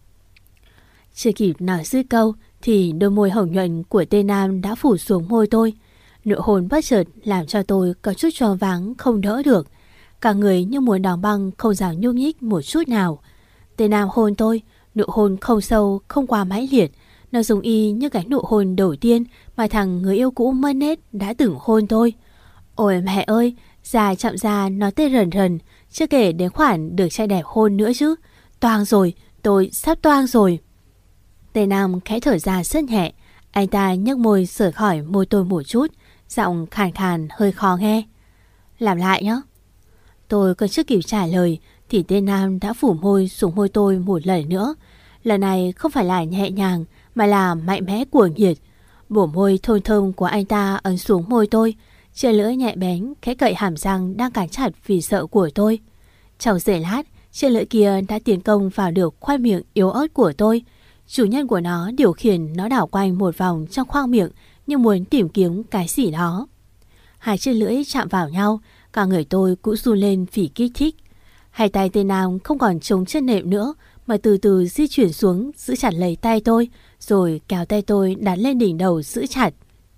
Speaker 2: Chưa kịp nói dứt câu thì đôi môi hồng nhuận của tên Nam đã phủ xuống môi tôi. Nụ hôn bất chợt làm cho tôi có chút choáng váng không đỡ được. Cả người như muốn đóng băng, không dám nhúc nhích một chút nào. Tên Nam hôn tôi, nụ hôn không sâu, không quá mãnh liệt. Nó giống y như cái nụ hôn đầu tiên mà thằng người yêu cũ mất nết đã từng hôn tôi. Ôi mẹ ơi, già chậm ra nó tê rần rần, chưa kể đến khoản được trai đẹp hôn nữa chứ. Toang rồi, tôi sắp toang rồi. Tên Nam khẽ thở ra rất nhẹ, Anh ta nhấc môi rời khỏi môi tôi một chút, giọng khàn khàn hơi khó nghe. Làm lại nhé. Tôi còn chưa kịp trả lời thì tên nam đã phủ môi xuống môi tôi một lần nữa. Lần này không phải là nhẹ nhàng mà là mạnh mẽ cuồng nhiệt. Bổ môi thơm thơm của anh ta ấn xuống môi tôi, chia lưỡi nhẹ bén khẽ cậy hàm răng đang cắn chặt vì sợ của tôi. Trong giây lát, chia lưỡi kia đã tiến công vào được khoai miệng yếu ớt của tôi. Chủ nhân của nó điều khiển nó đảo quanh một vòng trong khoang miệng như muốn tìm kiếm cái gì đó. Hai chiếc lưỡi chạm vào nhau, cả người tôi cũng run lên vì kích thích. Hai tay tên nam không còn chống chân nệm nữa mà từ từ di chuyển xuống giữ chặt lấy tay tôi, rồi kéo tay tôi đặt lên đỉnh đầu giữ chặt.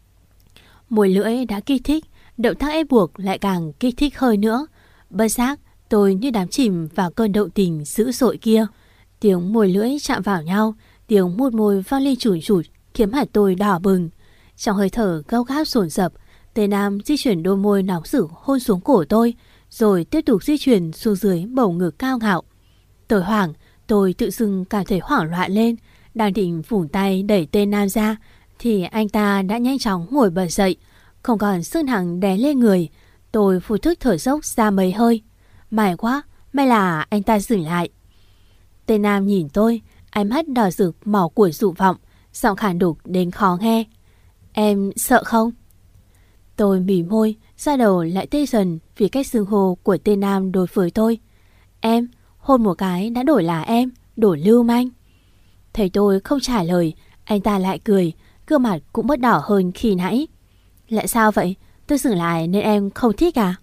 Speaker 2: Môi lưỡi đã kích thích, động tác ép buộc lại càng kích thích hơn nữa. Bất giác tôi như đắm chìm vào cơn động tình dữ dội kia. Tiếng môi lưỡi chạm vào nhau, tiếng mút môi vang lên chùn chụt khiến mặt tôi đỏ bừng. Trong hơi thở gao gáp dồn dập, tên nam di chuyển đôi môi nóng rực hôn xuống cổ tôi, rồi tiếp tục di chuyển xuống dưới bầu ngực cao ngạo. Tôi hoảng, tôi tự dưng cảm thấy hoảng loạn lên, đang định vùng tay đẩy tên nam ra thì anh ta đã nhanh chóng ngồi bật dậy, không còn sức nặng đè lên người. Tôi vô thức thở dốc ra mấy hơi. May quá, may là anh ta dừng lại. Tên nam nhìn tôi, ánh mắt đỏ rực màu của dục vọng, giọng khàn đục đến khó nghe. Em sợ không? Tôi mỉ môi, da đầu lại tê dần vì cách xưng hô của tên nam đối với tôi. Em, hôn một cái đã đổi là em, đổi lưu manh. Thấy tôi không trả lời, anh ta lại cười, gương mặt cũng bớt đỏ hơn khi nãy. Lại sao vậy? Tôi dừng lại nên em không thích à?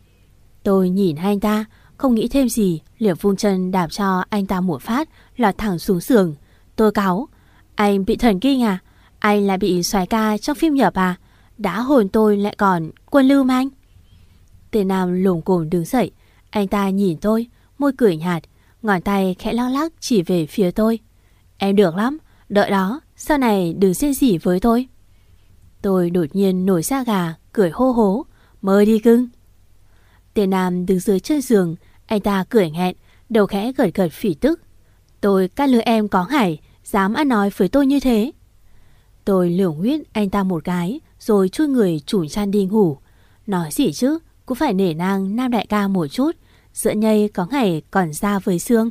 Speaker 2: Tôi nhìn anh ta, không nghĩ thêm gì, liền vung chân đạp cho anh ta một phát, lọt thẳng xuống giường. Tôi cáu. Anh bị thần kinh à? Anh là bị soái ca trong phim Nhật à? Đã hồn tôi lại còn quân lưu manh. Tên nam lồm cồm đứng dậy. Anh ta nhìn tôi, môi cười nhạt, ngón tay khẽ lắc lắc chỉ về phía tôi. Em được lắm, đợi đó, sau này đừng xen xỉ với tôi. Tôi đột nhiên nổi da gà, cười hô hố. Mời đi cưng. Tên nam đứng dưới chân giường, anh ta cười nghẹn, đầu khẽ gật gật phỉ tức. Tôi cắt lưỡi em có ngải, dám ăn nói với tôi như thế. Tôi lườm nguyết anh ta một cái, rồi chui người chủn chăn đi ngủ. Nói gì chứ, cũng phải nể nang nam đại ca một chút, giữa nhây có ngày còn da với xương.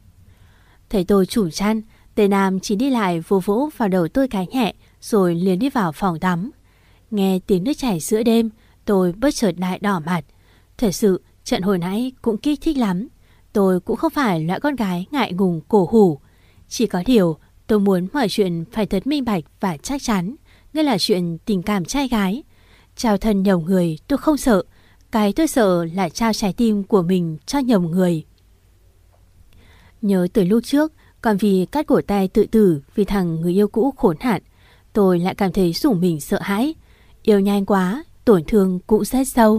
Speaker 2: Thấy tôi chủn chăn, tên nam chỉ đi lại vỗ vỗ vào đầu tôi cái nhẹ, rồi liền đi vào phòng tắm. Nghe tiếng nước chảy giữa đêm, tôi bất chợt lại đỏ mặt. Thật sự trận hồi nãy cũng kích thích lắm. Tôi cũng không phải loại con gái ngại ngùng cổ hủ. Chỉ có điều tôi muốn mọi chuyện phải thật minh bạch và chắc chắn, nghĩa là chuyện tình cảm trai gái. Trao thân nhầm người tôi không sợ, cái tôi sợ là trao trái tim của mình cho nhầm người. Nhớ từ lúc trước, còn vì cắt cổ tay tự tử vì thằng người yêu cũ khốn hạn, tôi lại cảm thấy rủng mình sợ hãi. Yêu nhanh quá, tổn thương cũng rất sâu.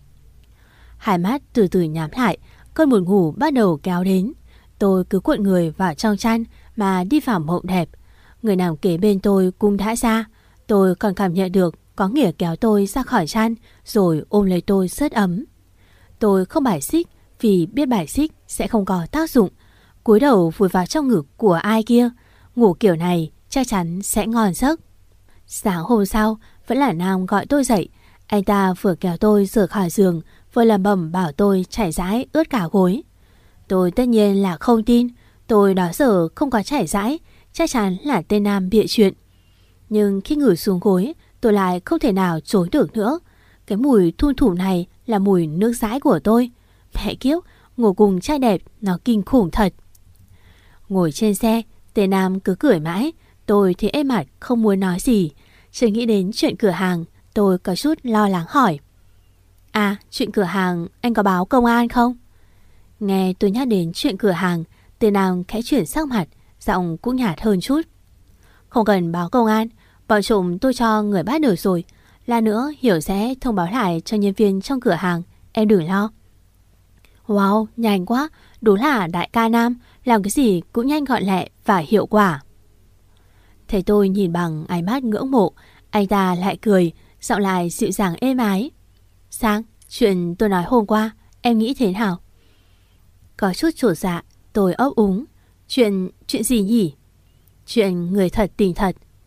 Speaker 2: Hai mắt từ từ nhắm lại, cơn buồn ngủ bắt đầu kéo đến. Tôi cứ cuộn người vào trong chăn mà đi vào mộng đẹp. Người nào kế bên tôi cũng đã ra. Tôi còn cảm nhận được có nghĩa kéo tôi ra khỏi chăn, rồi ôm lấy tôi rất ấm. Tôi không bài xích vì biết bài xích sẽ không có tác dụng. Cúi đầu vùi vào trong ngực của ai kia. Ngủ kiểu này chắc chắn sẽ ngon giấc. Sáng hôm sau vẫn là Nam gọi tôi dậy. Anh ta vừa kéo tôi rời khỏi giường, vừa lẩm bẩm bảo tôi chảy rãi ướt cả gối. Tôi tất nhiên là không tin. Tôi đó giờ không có chảy rãi, chắc chắn là tên Nam bịa chuyện. Nhưng khi ngửi xuống gối, tôi lại không thể nào chối được nữa. Cái mùi thun thủm này là mùi nước dãi của tôi. Mẹ kiếp, ngủ cùng trai đẹp nó kinh khủng thật. Ngồi trên xe, tên Nam cứ cười mãi. Tôi thì êm mặt không muốn nói gì. Chỉ nghĩ đến chuyện cửa hàng, tôi có chút lo lắng hỏi. À, chuyện cửa hàng anh có báo công an không? Nghe tôi nhắc đến chuyện cửa hàng, tên Nam khẽ chuyển sắc mặt, giọng cũng nhạt hơn chút. Không cần báo công an, bọn trộm tôi cho người bắt được rồi. Là nữa Hiểu sẽ thông báo lại cho nhân viên trong cửa hàng, em đừng lo. Wow, nhanh quá, đúng là đại ca Nam, làm cái gì cũng nhanh gọn lẹ và hiệu quả. Thấy tôi nhìn bằng ánh mắt ngưỡng mộ, anh ta lại cười, giọng lại dịu dàng êm ái. Sang, chuyện tôi nói hôm qua, em nghĩ thế nào? Có chút chột dạ, tôi ấp úng. Chuyện, chuyện gì nhỉ? Chuyện người thật tình thật,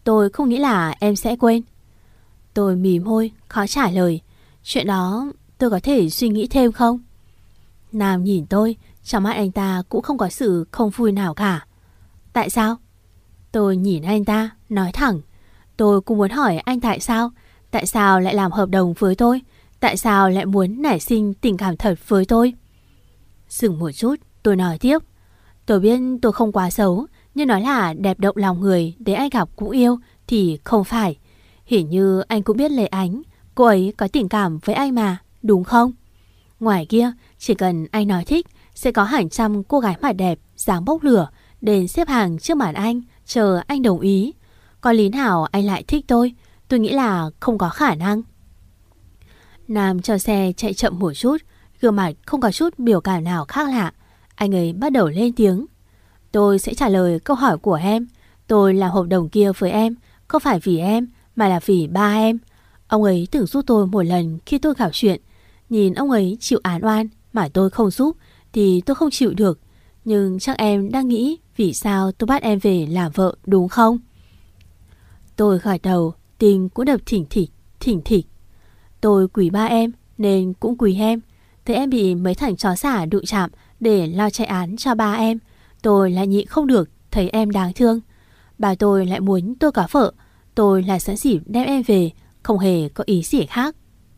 Speaker 2: Tôi không nghĩ là em sẽ quên. Tôi mím môi, khó trả lời. Chuyện đó tôi có thể suy nghĩ thêm không? Nam nhìn tôi, trong mắt anh ta cũng không có sự không vui nào cả. Tại sao? Tôi nhìn anh ta, nói thẳng. Tôi cũng muốn hỏi anh tại sao. Tại sao lại làm hợp đồng với tôi? Tại sao lại muốn nảy sinh tình cảm thật với tôi? Dừng một chút, tôi nói tiếp. Tôi biết tôi không quá xấu, nhưng nói là đẹp động lòng người để anh gặp cũng yêu thì không phải. Hiển như anh cũng biết Lệ Ánh, cô ấy có tình cảm với anh mà, đúng không? Ngoài kia, chỉ cần anh nói thích, sẽ có hàng trăm cô gái mặt đẹp, dáng bốc lửa, đến xếp hàng trước mặt anh, chờ anh đồng ý. Có lý nào anh lại thích tôi? Tôi nghĩ là không có khả năng. Nam cho xe chạy chậm một chút, gương mặt không có chút biểu cảm nào khác lạ. Anh ấy bắt đầu lên tiếng. Tôi sẽ trả lời câu hỏi của em. Tôi làm hợp đồng kia với em, không phải vì em, mà là vì ba em. Ông ấy từng giúp tôi một lần khi tôi gặp chuyện. Nhìn ông ấy chịu án oan mà tôi không giúp thì tôi không chịu được. Nhưng chắc em đang nghĩ vì sao tôi bắt em về làm vợ đúng không? Tôi gật đầu, tim cũng đập thỉnh thịch, thỉnh thịch. Tôi quý ba em nên cũng quý em. Thấy em bị mấy thằng chó xả đụng chạm để lo chạy án cho ba em, tôi lại nhịn không được, thấy em đáng thương. Bà tôi lại muốn tôi có vợ. Tôi là sẵn sỉ đem em về, không hề có ý gì khác.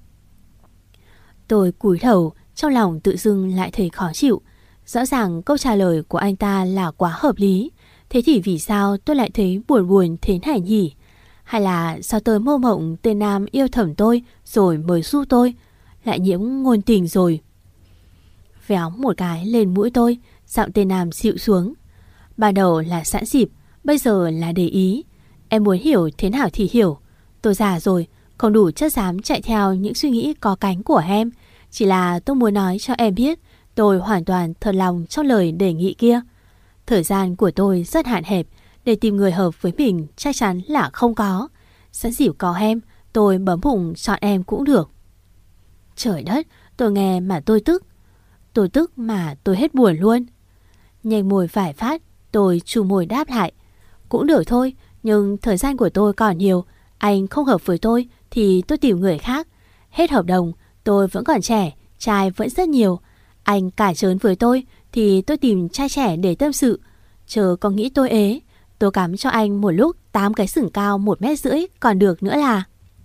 Speaker 2: Tôi cúi đầu, trong lòng tự dưng lại thấy khó chịu. Rõ ràng câu trả lời của anh ta là quá hợp lý. Thế thì vì sao tôi lại thấy buồn buồn thế này nhỉ? Hay là sao tôi mơ mộng tên Nam yêu thầm tôi rồi mới giúp tôi? Lại nhiễm ngôn tình rồi. Véo một cái lên mũi tôi, giọng tên Nam dịu xuống. Ban đầu là sẵn dịp, bây giờ là để ý. Em muốn hiểu thế nào thì hiểu. Tôi già rồi, không đủ chất dám chạy theo những suy nghĩ có cánh của em. Chỉ là tôi muốn nói cho em biết tôi hoàn toàn thật lòng trong lời đề nghị kia. Thời gian của tôi rất hạn hẹp, để tìm người hợp với mình chắc chắn là không có. Sẵn dịp có em, tôi bấm bụng chọn em cũng được. Trời đất, tôi nghe mà tôi tức. Tôi tức mà tôi hết buồn luôn. Nhanh môi vài phát, tôi chu môi đáp lại. Cũng được thôi, nhưng thời gian của tôi còn nhiều. Anh không hợp với tôi thì tôi tìm người khác. Hết hợp đồng, tôi vẫn còn trẻ, trai vẫn rất nhiều. Anh cải trớn với tôi thì tôi tìm trai trẻ để tâm sự. Chờ có nghĩ tôi ế, tôi cắm cho anh một lúc tám cái sừng cao một mét rưỡi còn được nữa là.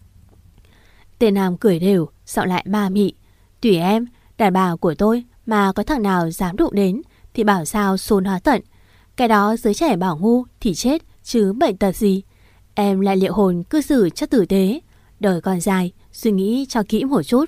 Speaker 2: Tên Nam cười đều, giọng lại ma mị. Tùy em, đàn bà của tôi mà có thằng nào dám đụng đến thì bảo sao xôn hóa tận. Cái đó giới trẻ bảo ngu thì chết chứ bệnh tật gì. Em lại liệu hồn cư xử cho tử tế. Đời còn dài, suy nghĩ cho kỹ một chút.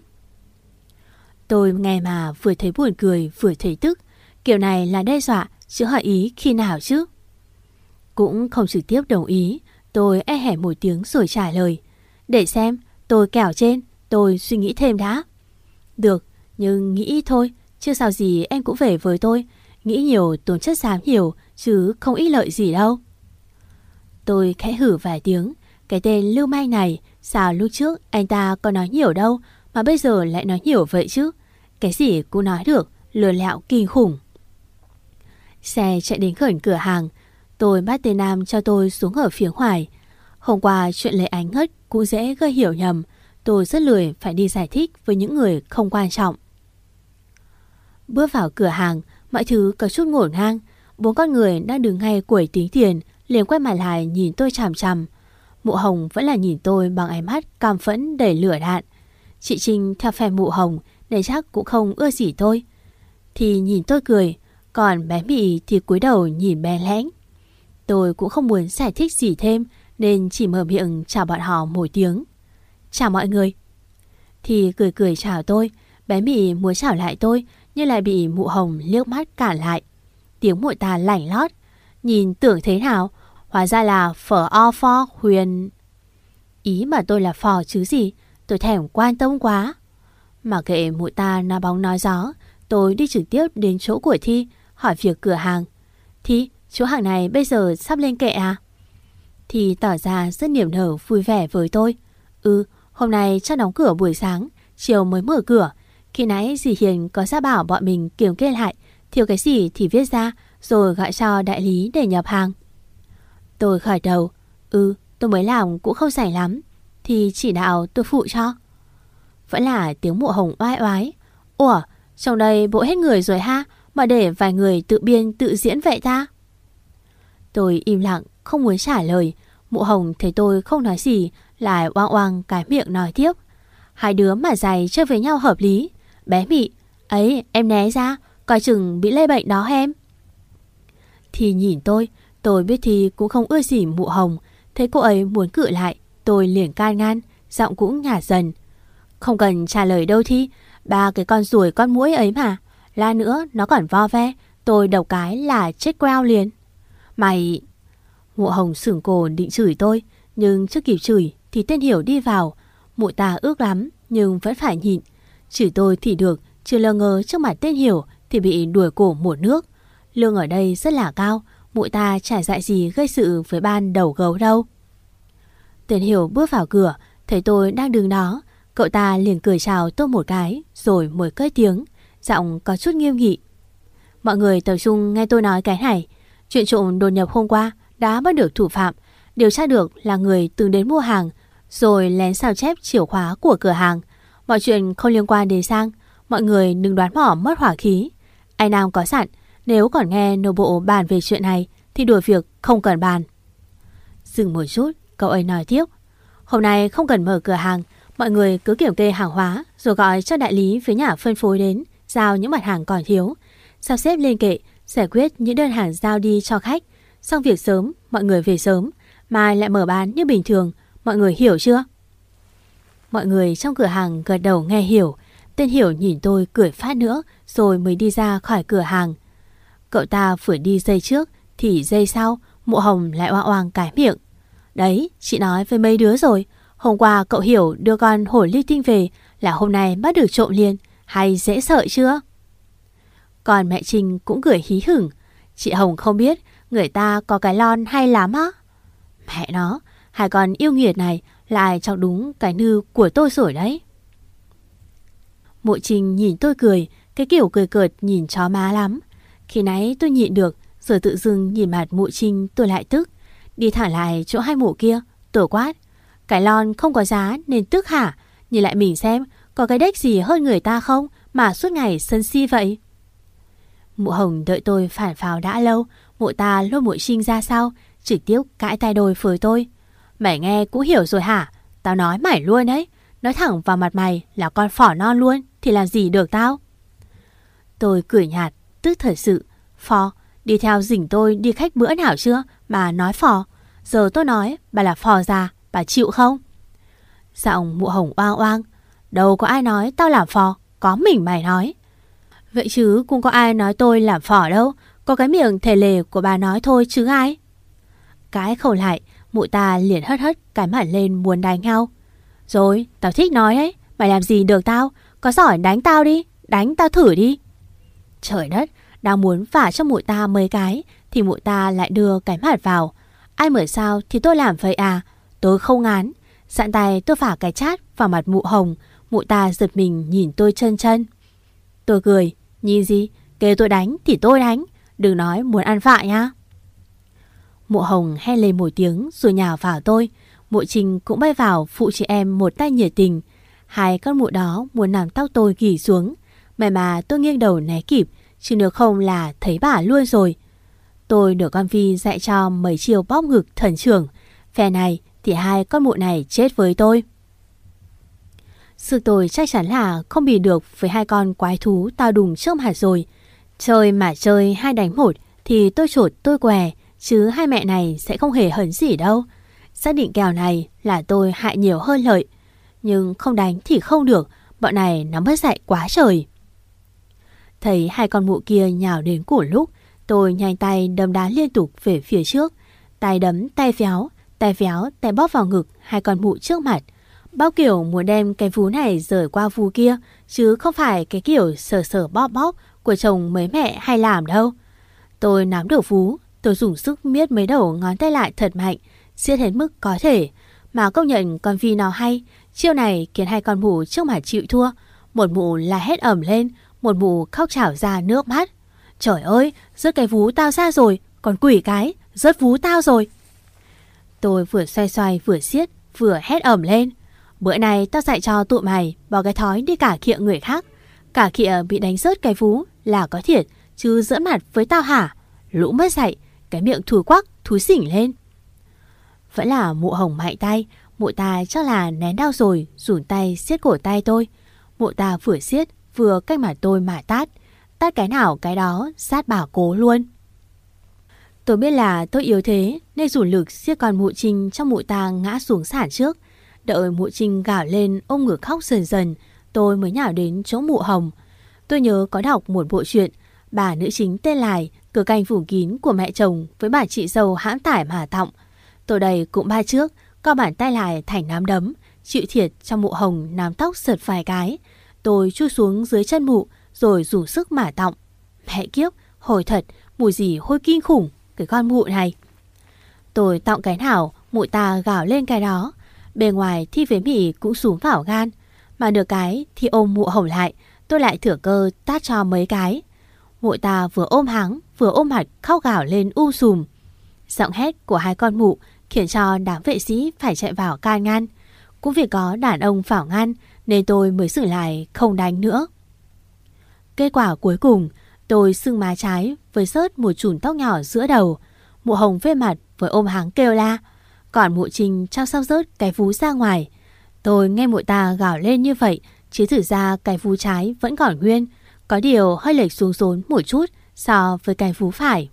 Speaker 2: Tôi nghe mà vừa thấy buồn cười vừa thấy tức. Kiểu này là đe dọa chứ hỏi ý khi nào chứ? Cũng không trực tiếp đồng ý. Tôi e hẻ một tiếng rồi trả lời. Để xem, tôi kẻo trên, tôi suy nghĩ thêm đã. Được, nhưng nghĩ thôi, chứ sao gì em cũng về với tôi. Nghĩ nhiều tốn chất xám nhiều, chứ không ích lợi gì đâu. Tôi khẽ hử vài tiếng. Cái tên lưu manh này, sao lúc trước anh ta có nói nhiều đâu mà bây giờ lại nói nhiều vậy chứ? Cái gì cũng nói được, lừa lẹo kinh khủng. Xe chạy đến gần cửa hàng. Tôi bắt tên Nam cho tôi xuống ở phía ngoài. Hôm qua chuyện Lệ Ánh ngất cũng dễ gây hiểu nhầm. Tôi rất lười phải đi giải thích với những người không quan trọng. Bước vào cửa hàng, mọi thứ có chút ngổn ngang. Bốn con người đang đứng ngay quầy tính tiền liền quay mặt lại nhìn tôi chằm chằm. Mụ Hồng vẫn là nhìn tôi bằng ánh mắt cam phẫn đầy lửa đạn. Chị Trinh theo phe mụ Hồng nên chắc cũng không ưa gì tôi. Thì nhìn tôi cười, còn bé Mị thì cúi đầu nhìn bé lẽnh. Tôi cũng không muốn giải thích gì thêm nên chỉ mở miệng chào bọn họ một tiếng. Chào mọi người. Thì cười cười chào tôi. Bé Mị muốn chào lại tôi nhưng lại bị mụ Hồng liếc mắt cản lại. Tiếng mụ ta lảnh lót. Nhìn tưởng thế nào? Hóa ra là phở o pho Huyền. Ý mà tôi là phò chứ gì. Tôi thèm quan tâm quá. Mà kệ mụ ta nói bóng nói gió, tôi đi trực tiếp đến chỗ của Thi hỏi việc cửa hàng. Thi, chỗ hàng này bây giờ sắp lên kệ à? Thì tỏ ra rất niềm nở vui vẻ với tôi. Ừ, hôm nay chắc đóng cửa buổi sáng, chiều mới mở cửa. Khi nãy dì Hiền có ra bảo bọn mình kiểm kê lại, thiếu cái gì thì viết ra rồi gọi cho đại lý để nhập hàng. Tôi khởi đầu. Ừ, tôi mới làm cũng không rảnh lắm, thì chỉ đạo tôi phụ cho. Vẫn là tiếng Mụ Hồng oai oái. Ủa, trong đây bộ hết người rồi ha, mà để vài người tự biên tự diễn vậy ta? Tôi im lặng, không muốn trả lời. Mụ Hồng thấy tôi không nói gì, lại oang oang cái miệng nói tiếp. Hai đứa mà giày chơi với nhau hợp lý. Bé Mị, ấy em né ra, coi chừng bị lây bệnh đó em. Thì nhìn tôi, tôi biết thì cũng không ưa gì Mụ Hồng. Thấy cô ấy muốn cự lại, tôi liền can ngăn, giọng cũng nhả dần. Không cần trả lời đâu Thi, ba cái con ruồi con muỗi ấy mà. Lát nữa nó còn vo ve, tôi đầu cái là chết queo liền. Mày... Mụ Hồng sửng cổ định chửi tôi, nhưng chưa kịp chửi thì tên Hiểu đi vào. Mụ ta ước lắm nhưng vẫn phải nhịn. Chửi tôi thì được, chứ lơ ngơ trước mặt tên Hiểu thì bị đuổi cổ một nước. Lương ở đây rất là cao, mụ ta chả dại gì gây sự với ban đầu gấu đâu. Tên Hiểu bước vào cửa, thấy tôi đang đứng đó, cậu ta liền cười chào tôi một cái, rồi mới cất tiếng, giọng có chút nghiêm nghị. Mọi người tập trung nghe tôi nói cái này. Chuyện trộm đột nhập hôm qua đã bắt được thủ phạm, điều tra được là người từng đến mua hàng, rồi lén sao chép chìa khóa của cửa hàng. Mọi chuyện không liên quan đến Sang, mọi người đừng đoán mò mất hỏa khí. Anh Nam có sẵn, nếu còn nghe nội bộ bàn về chuyện này thì đuổi việc không cần bàn. Dừng một chút, cậu ấy nói tiếp. Hôm nay không cần mở cửa hàng, mọi người cứ kiểm kê hàng hóa rồi gọi cho đại lý với nhà phân phối đến giao những mặt hàng còn thiếu, sắp xếp lên kệ, giải quyết những đơn hàng giao đi cho khách. Xong việc sớm, mọi người về sớm, mai lại mở bán như bình thường. Mọi người hiểu chưa? Mọi người trong cửa hàng gật đầu nghe hiểu. Tên Hiểu nhìn tôi cười phát nữa, rồi mới đi ra khỏi cửa hàng. Cậu ta vừa đi giây trước thì giây sau Mụ Hồng lại oang oang cái miệng. Đấy, chị nói với mấy đứa rồi, hôm qua cậu Hiểu đưa con hổ ly tinh về là hôm nay bắt được trộm liền. Hay dễ sợ chưa? Còn mẹ Trinh cũng cười hí hửng. Chị Hồng không biết người ta có cái lon hay lắm á. Mẹ nó, hai con yêu nghiệt này lại chọc đúng cái nư của tôi rồi đấy. Mụ Trinh nhìn tôi cười, cái kiểu cười cợt nhìn chó má lắm. Khi nãy tôi nhịn được, rồi tự dưng nhìn mặt mụ Trinh tôi lại tức. Đi thẳng lại chỗ hai mụ kia, tôi quát. Cái lon không có giá nên tức hả? Nhìn lại mình xem, có cái đếch gì hơn người ta không mà suốt ngày sân si vậy? Mụ Hồng đợi tôi phản pháo đã lâu, mụ ta lôi mụ Trinh ra sau, trực tiếp cãi tay đôi với tôi. Mày nghe cũng hiểu rồi hả? Tao nói mày luôn đấy. Nói thẳng vào mặt mày là con phỏ non luôn thì làm gì được tao? Tôi cười nhạt, tức thật sự. Phò, đi theo rỉnh tôi đi khách bữa nào chưa mà nói phò? Giờ tôi nói bà là phò già, bà chịu không? Giọng mụ Hồng oang oang. Đâu có ai nói tao làm phò, có mình mày nói. Vậy chứ cũng có ai nói tôi làm phò đâu, có cái miệng thể lề của bà nói thôi chứ ai. Cãi khẩu lại, mụ ta liền hất hất cái mặt lên muốn đánh nhau. Rồi, tao thích nói đấy, mày làm gì được tao, có giỏi đánh tao đi, đánh tao thử đi. Trời đất, đang muốn vả cho mụ ta mấy cái thì mụ ta lại đưa cái mặt vào. Ai mở sao thì tôi làm vậy à? Tôi không ngán. Dặn tay tôi vả cái chát vào mặt mụ Hồng. Mụ ta giật mình nhìn tôi chân chân. Tôi cười, nhìn gì? Kêu tôi đánh thì tôi đánh, đừng nói muốn ăn vạ nha. Mụ Hồng hét lên một tiếng rồi nhào vào tôi. Mụ Trinh cũng bay vào phụ chị em một tay nhiệt tình. Hai con mụ đó muốn nắm tóc tôi ghì xuống. May mà tôi nghiêng đầu né kịp, chứ nếu không là thấy bà luôn rồi. Tôi được con Vi dạy cho mấy chiều bóp ngực thần trưởng. Phe này thì hai con mụ này chết với tôi. Sự tôi chắc chắn là không bị được với hai con quái thú tao đùng trước mặt rồi. Chơi mà chơi hai đánh một thì tôi chột tôi què, chứ hai mẹ này sẽ không hề hấn gì đâu. Xác định kèo này là tôi hại nhiều hơn lợi. Nhưng không đánh thì không được, bọn này nó mất dạy quá trời. Thấy hai con mụ kia nhào đến cùng lúc, tôi nhanh tay đấm đá liên tục về phía trước. Tay đấm, tay véo, tay véo, tay bóp vào ngực hai con mụ trước mặt. Bao kiểu muốn đem cái vú này rời qua vú kia, chứ không phải cái kiểu sờ sờ bóp bóp của chồng mấy mẹ hay làm đâu. Tôi nắm được vú, tôi dùng sức miết mấy đầu ngón tay lại thật mạnh, siết hết mức có thể. Mà công nhận con Vi nào hay, chiêu này khiến hai con mụ trước mặt chịu thua. Một mụ là hét ẩm lên, một mụ khóc trào ra nước mắt. Trời ơi, rớt cái vú tao ra rồi, còn quỷ cái, rớt vú tao rồi. Tôi vừa xoay xoay vừa siết, vừa hét ầm lên. Bữa nay tao dạy cho tụi mày bỏ cái thói đi cả khịa người khác. Cả khịa bị đánh rớt cái vú là có thiệt, chứ giỡn mặt với tao hả? Lũ mất dạy, cái miệng thúi quắc, thúi xỉn lên. Vẫn là mụ Hồng mạnh tay. Mụ ta chắc là nén đau rồi, rủn tay siết cổ tay tôi. Mụ ta vừa siết vừa cách mặt tôi mà tát. Tát cái nào cái đó, sát bà cố luôn. Tôi biết là tôi yếu thế nên rủ lực siết con mụ Trinh cho mụ ta ngã xuống sàn trước. Đợi mụ Trinh gào lên ôm ngực khóc dần dần, tôi mới nhào đến chỗ mụ Hồng. Tôi nhớ có đọc một bộ truyện, bà nữ chính tên Lài, cửa canh phủ kín của mẹ chồng với bà chị dâu hãm tải mà tọng. Tôi đây cũng ba trước, co bàn tay Lài thành nắm đấm, chịu thiệt cho mụ Hồng nắm tóc sượt vài cái. Tôi chui xuống dưới chân mụ rồi rủ sức mà tọng. Mẹ kiếp, hồi thật, mùi gì hôi kinh khủng, cái con mụ này. Tôi tọng cái nào, mụ ta gào lên cái đó. Bề ngoài thì phế mỉ cũng xuống vào gan, mà được cái thì ôm mụ Hồng lại. Tôi lại thừa cơ tát cho mấy cái. Mụ ta vừa ôm hắng vừa ôm mặt khóc gào lên u sùm. Giọng hét của hai con mụ khiến cho đám vệ sĩ phải chạy vào can ngăn. Cũng vì có đàn ông vào ngăn nên tôi mới xử lại không đánh nữa. Kết quả cuối cùng, tôi sưng má trái với rớt một chùm tóc nhỏ giữa đầu. Mụ Hồng vê mặt với ôm háng kêu la. Còn mụ Trinh trao sau rớt cái vú ra ngoài. Tôi nghe mụ ta gào lên như vậy, chứ thực ra cái vú trái vẫn còn nguyên, có điều hơi lệch xuống rốn một chút so với cái vú phải.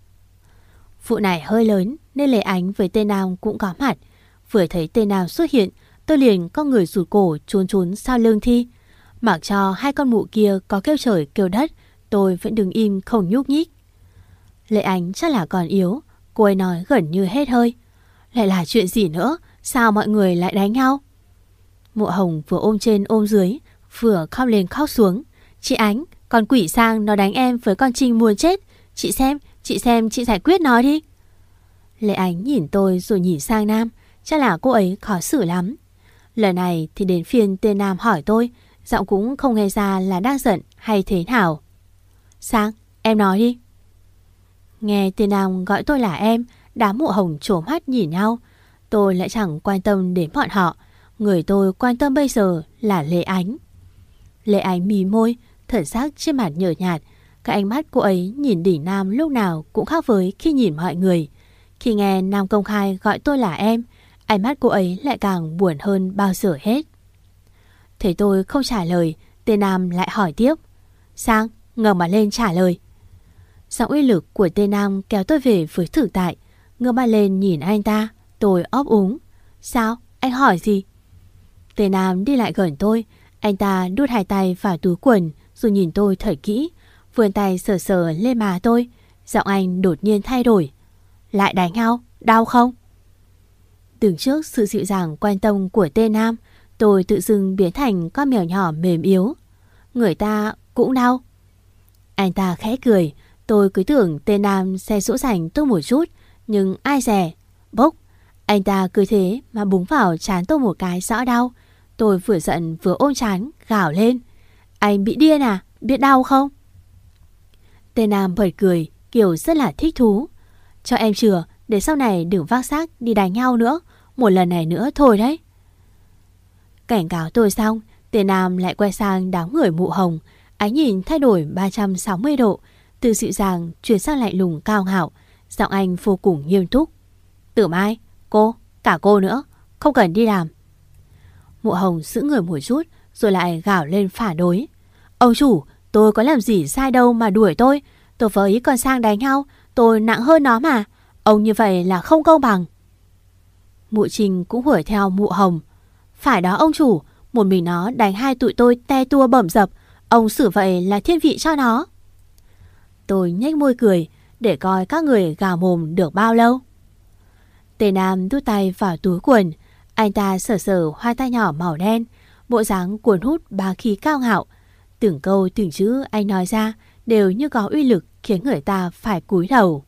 Speaker 2: Vụ này hơi lớn nên Lê Ánh với tên Nam cũng có mặt. Vừa thấy tên Nam xuất hiện, tôi liền có người rụt cổ trốn trốn sau lưng Thi. Mặc cho hai con mụ kia có kêu trời kêu đất, tôi vẫn đứng im không nhúc nhích. Lê Ánh chắc là còn yếu, cô ấy nói gần như hết hơi. Lại là chuyện gì nữa, sao mọi người lại đánh nhau? Mụ Hồng vừa ôm trên ôm dưới, vừa khóc lên khóc xuống. Chị Ánh, con quỷ sang nó đánh em với con Trinh muốn chết. Chị xem, chị xem chị giải quyết nó đi. Lê Ánh nhìn tôi rồi nhìn sang Nam, chắc là cô ấy khó xử lắm. Lần này thì đến phiên tên Nam hỏi tôi, giọng cũng không nghe ra là đang giận hay thế nào. Sang, em nói đi. Nghe tên Nam gọi tôi là em, đám mụ Hồng trố mắt nhìn nhau. Tôi lại chẳng quan tâm đến bọn họ. Người tôi quan tâm bây giờ là Lê Ánh. Lê Ánh mí môi, thần sắc trên mặt nhợt nhạt. Cái ánh mắt cô ấy nhìn đỉnh Nam lúc nào cũng khác với khi nhìn mọi người. Khi nghe Nam công khai gọi tôi là em, ánh mắt cô ấy lại càng buồn hơn bao giờ hết. Thấy tôi không trả lời, tên Nam lại hỏi tiếp. Sang, ngẩng mặt lên trả lời. Giọng uy lực của tên Nam kéo tôi về với thực tại. Ngước mặt lên nhìn anh ta, tôi ấp úng. Sao? Anh hỏi gì? Tên Nam đi lại gần tôi. Anh ta đút hai tay vào túi quần rồi nhìn tôi thật kỹ, vươn tay sờ sờ lên má tôi. Giọng anh đột nhiên thay đổi. Lại đánh nhau? Đau không? Đứng trước sự dịu dàng quan tâm của tên Nam, tôi tự dưng biến thành con mèo nhỏ mềm yếu. Người ta cũng đau. Anh ta khẽ cười. Tôi cứ tưởng tên Nam sẽ dỗ dành tôi một chút, nhưng ai dè. Bốc, anh ta cứ thế mà búng vào trán tôi một cái rõ đau. Tôi vừa giận vừa ôm trán gào lên. Anh bị điên à? Biết đau không? Tên Nam bật cười kiểu rất là thích thú. Cho em chừa, để sau này đừng vác xác đi đánh nhau nữa. Một lần này nữa thôi đấy. Cảnh cáo tôi xong, tên Nam lại quay sang đám người mụ Hồng. Ánh nhìn thay đổi ba trăm sáu mươi độ, từ dịu dàng chuyển sang lạnh lùng cao ngạo. Giọng anh vô cùng nghiêm túc. Tử Mai, cô, cả cô nữa, không cần đi làm. Mụ Hồng giữ người một chút rồi lại gào lên phản đối. Ông chủ, tôi có làm gì sai đâu mà đuổi tôi. Tôi với con Sang đánh nhau, tôi nặng hơn nó mà. Ông như vậy là không công bằng. Mụ Trinh cũng hủa theo mụ Hồng. Phải đó ông chủ, một mình nó đánh hai tụi tôi te tua bẩm dập. Ông xử vậy là thiên vị cho nó. Tôi nhếch môi cười để coi các người gào mồm được bao lâu. Tên Nam đút tay vào túi quần. Anh ta sờ sờ hai tay nhỏ màu đen, bộ dáng cuốn hút bá khí cao ngạo. Từng câu từng chữ anh nói ra đều như có uy lực khiến người ta phải cúi đầu.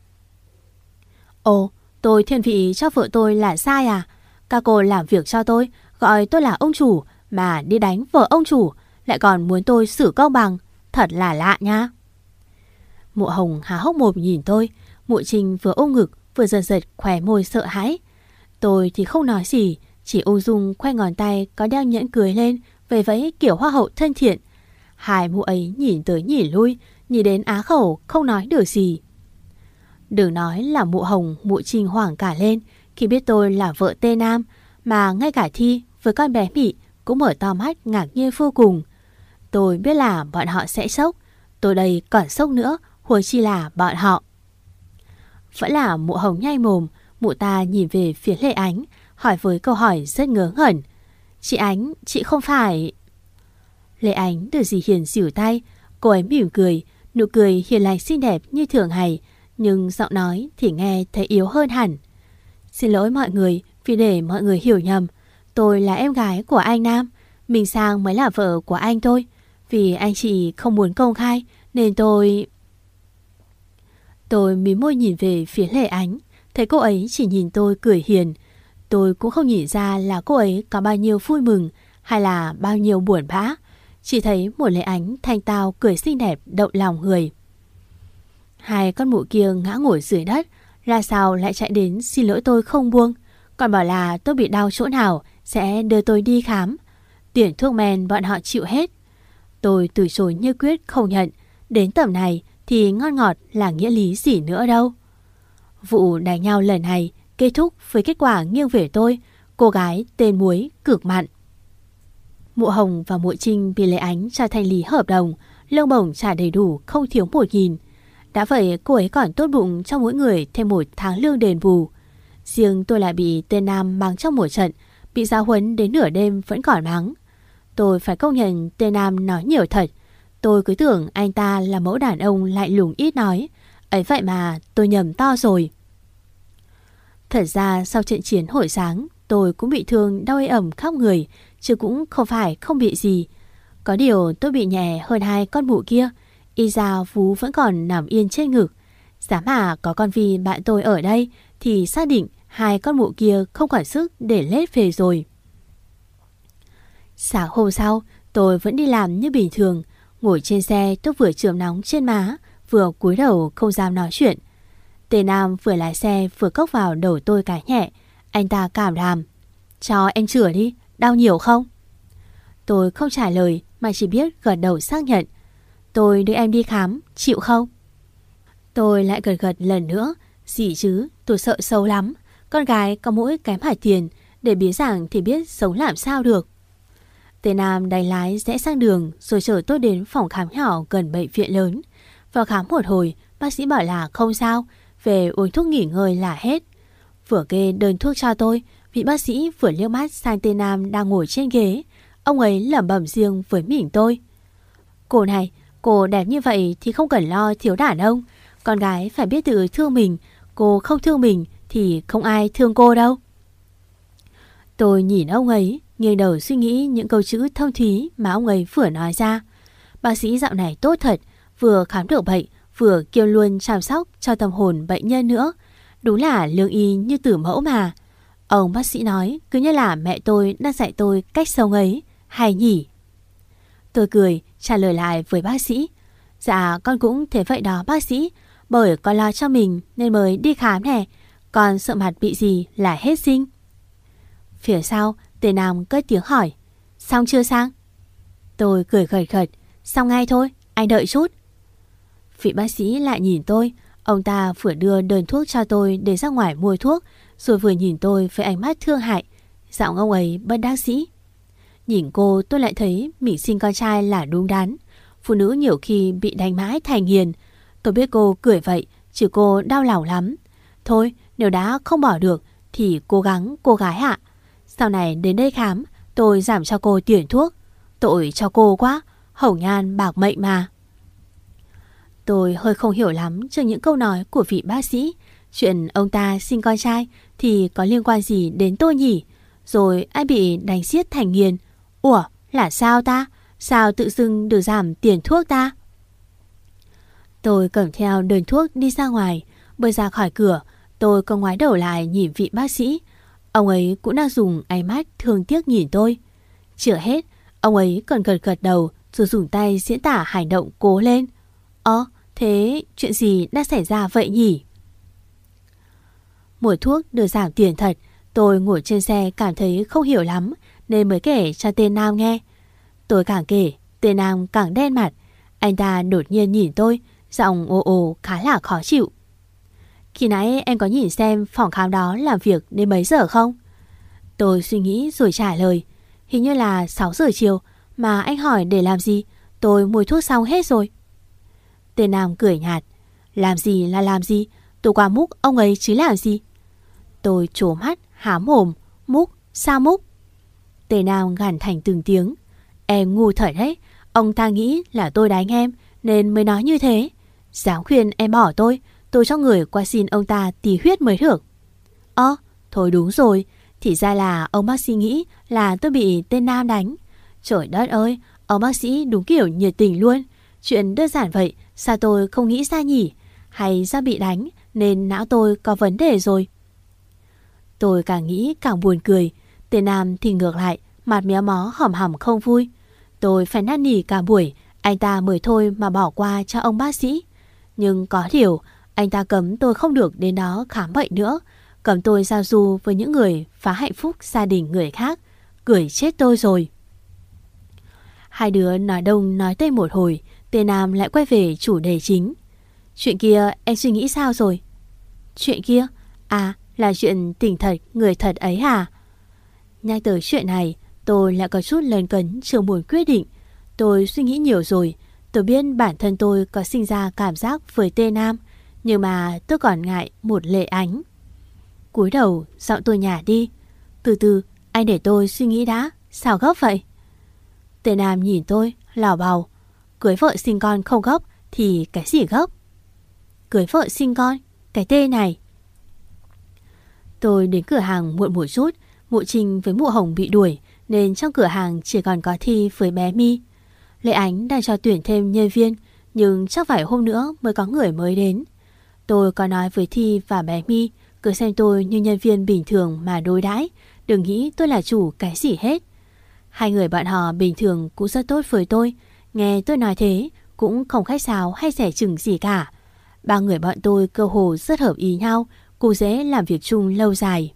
Speaker 2: Ồ, tôi thiên vị cho vợ tôi là sai à? Các cô làm việc cho tôi, gọi tôi là ông chủ mà đi đánh vợ ông chủ, lại còn muốn tôi xử công bằng. Thật là lạ nha. Mụ Hồng há hốc mồm nhìn tôi. Mụ Trinh vừa ôm ngực vừa giật giật khóe môi sợ hãi. Tôi thì không nói gì, chỉ ung dung khoe ngón tay có đeo nhẫn cưới lên, vẫy vẫy kiểu hoa hậu thân thiện. Hai mụ ấy nhìn tới nhìn lui, nhìn đến á khẩu không nói được gì. Đừng nói là mụ Hồng, mụ Trinh hoảng cả lên khi biết tôi là vợ Tê Nam, mà ngay cả Thi với con bé Mị cũng mở to mắt ngạc nhiên vô cùng. Tôi biết là bọn họ sẽ sốc, tôi đây còn sốc nữa, huống chi là bọn họ. Vẫn là mụ Hồng nhai mồm, mụ ta nhìn về phía Lệ Ánh, hỏi với câu hỏi rất ngớ ngẩn. Chị Ánh, chị không phải... Lệ Ánh được dì Hiền xỉu tay, cô ấy mỉm cười, nụ cười hiền lành xinh đẹp như thường ngày, nhưng giọng nói thì nghe thấy yếu hơn hẳn. Xin lỗi mọi người vì để mọi người hiểu nhầm, tôi là em gái của anh Nam, Mình Sang mới là vợ của anh tôi. Vì anh chị không muốn công khai nên tôi... Tôi mím môi nhìn về phía Lệ Ánh, thấy cô ấy chỉ nhìn tôi cười hiền. Tôi cũng không nhìn ra là cô ấy có bao nhiêu vui mừng hay là bao nhiêu buồn bã. Chỉ thấy một Lệ Ánh thanh tao cười xinh đẹp động lòng người. Hai con mụ kia ngã ngồi dưới đất, ra sao lại chạy đến xin lỗi tôi không buông, còn bảo là tôi bị đau chỗ nào sẽ đưa tôi đi khám. Tiền thuốc men bọn họ chịu hết. Tôi từ chối như quyết không nhận. Đến tầm này thì ngon ngọt là nghĩa lý gì nữa đâu. Vụ đánh nhau lần này kết thúc với kết quả nghiêng về tôi, cô gái tên Muối cực mặn. Mụ Hồng và mụ Trinh bị Lệ Ánh cho thanh lý hợp đồng, lương bổng trả đầy đủ không thiếu một nghìn. Đã vậy cô ấy còn tốt bụng cho mỗi người thêm một tháng lương đền bù. Riêng tôi lại bị tên Nam mắng trong một trận, bị giáo huấn đến nửa đêm vẫn còn mắng. Tôi phải công nhận tên Nam nói nhiều thật. Tôi cứ tưởng anh ta là mẫu đàn ông lạnh lùng ít nói. Ấy vậy mà tôi nhầm to rồi. Thật ra sau trận chiến hồi sáng, tôi cũng bị thương đau ê ẩm khắp người, chứ cũng không phải không bị gì. Có điều tôi bị nhẹ hơn hai con mụ kia. Y ra vú vẫn còn nằm yên trên ngực. Giá mà có con Vi bạn tôi ở đây thì xác định hai con mụ kia không còn sức để lết về rồi. Sáng hôm sau, tôi vẫn đi làm như bình thường. Ngồi trên xe tôi vừa chườm nóng trên má, vừa cúi đầu không dám nói chuyện. Tề Nam vừa lái xe vừa cốc vào đầu tôi cái nhẹ. Anh ta cảm đàm. Cho em chữa đi, đau nhiều không? Tôi không trả lời mà chỉ biết gật đầu xác nhận. Tôi đưa em đi khám, chịu không? Tôi lại gật gật lần nữa. Gì chứ, tôi sợ sâu lắm. Con gái có mỗi cái phải tiền, để biết rằng thì biết sống làm sao được. Tề Nam đánh lái rẽ sang đường rồi chở tôi đến phòng khám nhỏ gần bệnh viện lớn. Vào khám một hồi, bác sĩ bảo là không sao, về uống thuốc nghỉ ngơi là hết. Vừa kê đơn thuốc cho tôi, vị bác sĩ vừa liếc mắt sang Tề Nam đang ngồi trên ghế. Ông ấy lẩm bẩm riêng với mình tôi. Cô này, cô đẹp như vậy thì không cần lo thiếu đàn ông. Con gái phải biết tự thương mình, cô không thương mình thì không ai thương cô đâu. Tôi nhìn ông ấy, nghiêng đầu suy nghĩ những câu chữ thâm thúy mà ông ấy vừa nói ra. Bác sĩ dạo này tốt thật, vừa khám được bệnh, vừa kiêm luôn chăm sóc cho tâm hồn bệnh nhân nữa. Đúng là lương y như tử mẫu mà. Ông bác sĩ nói cứ như là mẹ tôi đang dạy tôi cách sống ấy, hay nhỉ? Tôi cười trả lời lại với bác sĩ. Dạ con cũng thế vậy đó bác sĩ, bởi con lo cho mình nên mới đi khám nè. Con sợ mặt bị gì là hết sinh. Phía sau Tề Nam cất tiếng hỏi. Xong chưa Sang? Tôi cười gật gật. Xong ngay thôi, anh đợi chút. Vị bác sĩ lại nhìn tôi. Ông ta vừa đưa đơn thuốc cho tôi để ra ngoài mua thuốc, rồi vừa nhìn tôi với ánh mắt thương hại. Giọng ông ấy bất đắc dĩ. Nhìn cô tôi lại thấy mình sinh con trai là đúng đắn. Phụ nữ nhiều khi bị đánh mãi thành hiền. Tôi biết cô cười vậy, chứ cô đau lòng lắm. Thôi, nếu đã không bỏ được thì cố gắng cô gái ạ. Sau này đến đây khám, tôi giảm cho cô tiền thuốc. Tội cho cô quá, hồng nhan bạc mệnh mà. Tôi hơi không hiểu lắm trước những câu nói của vị bác sĩ. Chuyện ông ta sinh con trai thì có liên quan gì đến tôi nhỉ? Rồi ai bị đánh giết thành nghiền? Ủa, là sao ta? Sao tự dưng được giảm tiền thuốc ta? Tôi cầm theo đơn thuốc đi ra ngoài. Bước ra khỏi cửa, tôi có ngoái đầu lại nhìn vị bác sĩ. Ông ấy cũng đang dùng ánh mắt thương tiếc nhìn tôi. Chưa hết, ông ấy còn gật gật đầu rồi dùng tay diễn tả hành động cố lên. Ơ, thế chuyện gì đã xảy ra vậy nhỉ? Mua thuốc được giảm tiền thật. Tôi ngồi trên xe cảm thấy không hiểu lắm nên mới kể cho tên Nam nghe. Tôi càng kể, tên Nam càng đen mặt. Anh ta đột nhiên nhìn tôi, giọng ồ ồ khá là khó chịu. Khi nãy em có nhìn xem phòng khám đó làm việc đến mấy giờ không? Tôi suy nghĩ rồi trả lời. Hình như là sáu giờ chiều. Mà anh hỏi để làm gì? Tôi mua thuốc xong hết rồi. Tên Nam cười nhạt. Làm gì là làm gì? Tôi qua múc ông ấy chứ làm gì? Tôi trố mắt, há mồm. Múc? Sao múc? Tên Nam gằn thành từng tiếng. Em ngu thật đấy. Ông ta nghĩ là tôi đánh em nên mới nói như thế. Dám khuyên em bỏ tôi, tôi cho người qua xin ông ta tí huyết mới được. Ơ, thôi đúng rồi. Thì ra là ông bác sĩ nghĩ là tôi bị tên Nam đánh. Trời đất ơi, ông bác sĩ đúng kiểu nhiệt tình luôn. Chuyện đơn giản vậy, sao tôi không nghĩ ra nhỉ? Hay do bị đánh nên não tôi có vấn đề rồi? Tôi càng nghĩ càng buồn cười. Tên Nam thì ngược lại, mặt méo mó hỏm hỏm không vui. Tôi phải năn nỉ cả buổi, anh ta mới thôi mà bỏ qua cho ông bác sĩ. Nhưng có điều, anh ta cấm tôi không được đến đó khám bệnh nữa. Cấm tôi giao du với những người phá hạnh phúc gia đình người khác. Cười chết tôi rồi. Hai đứa nói đông nói tây một hồi, tên Nam lại quay về chủ đề chính. Chuyện kia em suy nghĩ sao rồi? Chuyện kia? À, là chuyện tình thật, người thật ấy hả? Nhắc tới chuyện này, tôi lại có chút lấn cấn chưa muốn quyết định. Tôi suy nghĩ nhiều rồi. Tôi biết bản thân tôi có sinh ra cảm giác với tên Nam, nhưng mà tôi còn ngại một Lệ Ánh. Cúi đầu, giọng tôi nhả đi. Từ từ, anh để tôi suy nghĩ đã. Sao gấp vậy? Tên Nam nhìn tôi, lảo bào. Cưới vợ sinh con không gấp thì cái gì gấp? Cưới vợ sinh con? Cái tên này. Tôi đến cửa hàng muộn một chút. Mụ Trinh với mụ Hồng bị đuổi nên trong cửa hàng chỉ còn có Thi với bé My. Lệ Ánh đang cho tuyển thêm nhân viên, nhưng chắc phải hôm nữa mới có người mới đến. Tôi có nói với Thi và bé My, cứ xem tôi như nhân viên bình thường mà đối đãi, đừng nghĩ tôi là chủ cái gì hết. Hai người bọn họ bình thường cũng rất tốt với tôi, nghe tôi nói thế cũng không khách sáo hay rẻ chừng gì cả. Ba người bọn tôi cơ hồ rất hợp ý nhau, cũng dễ làm việc chung lâu dài.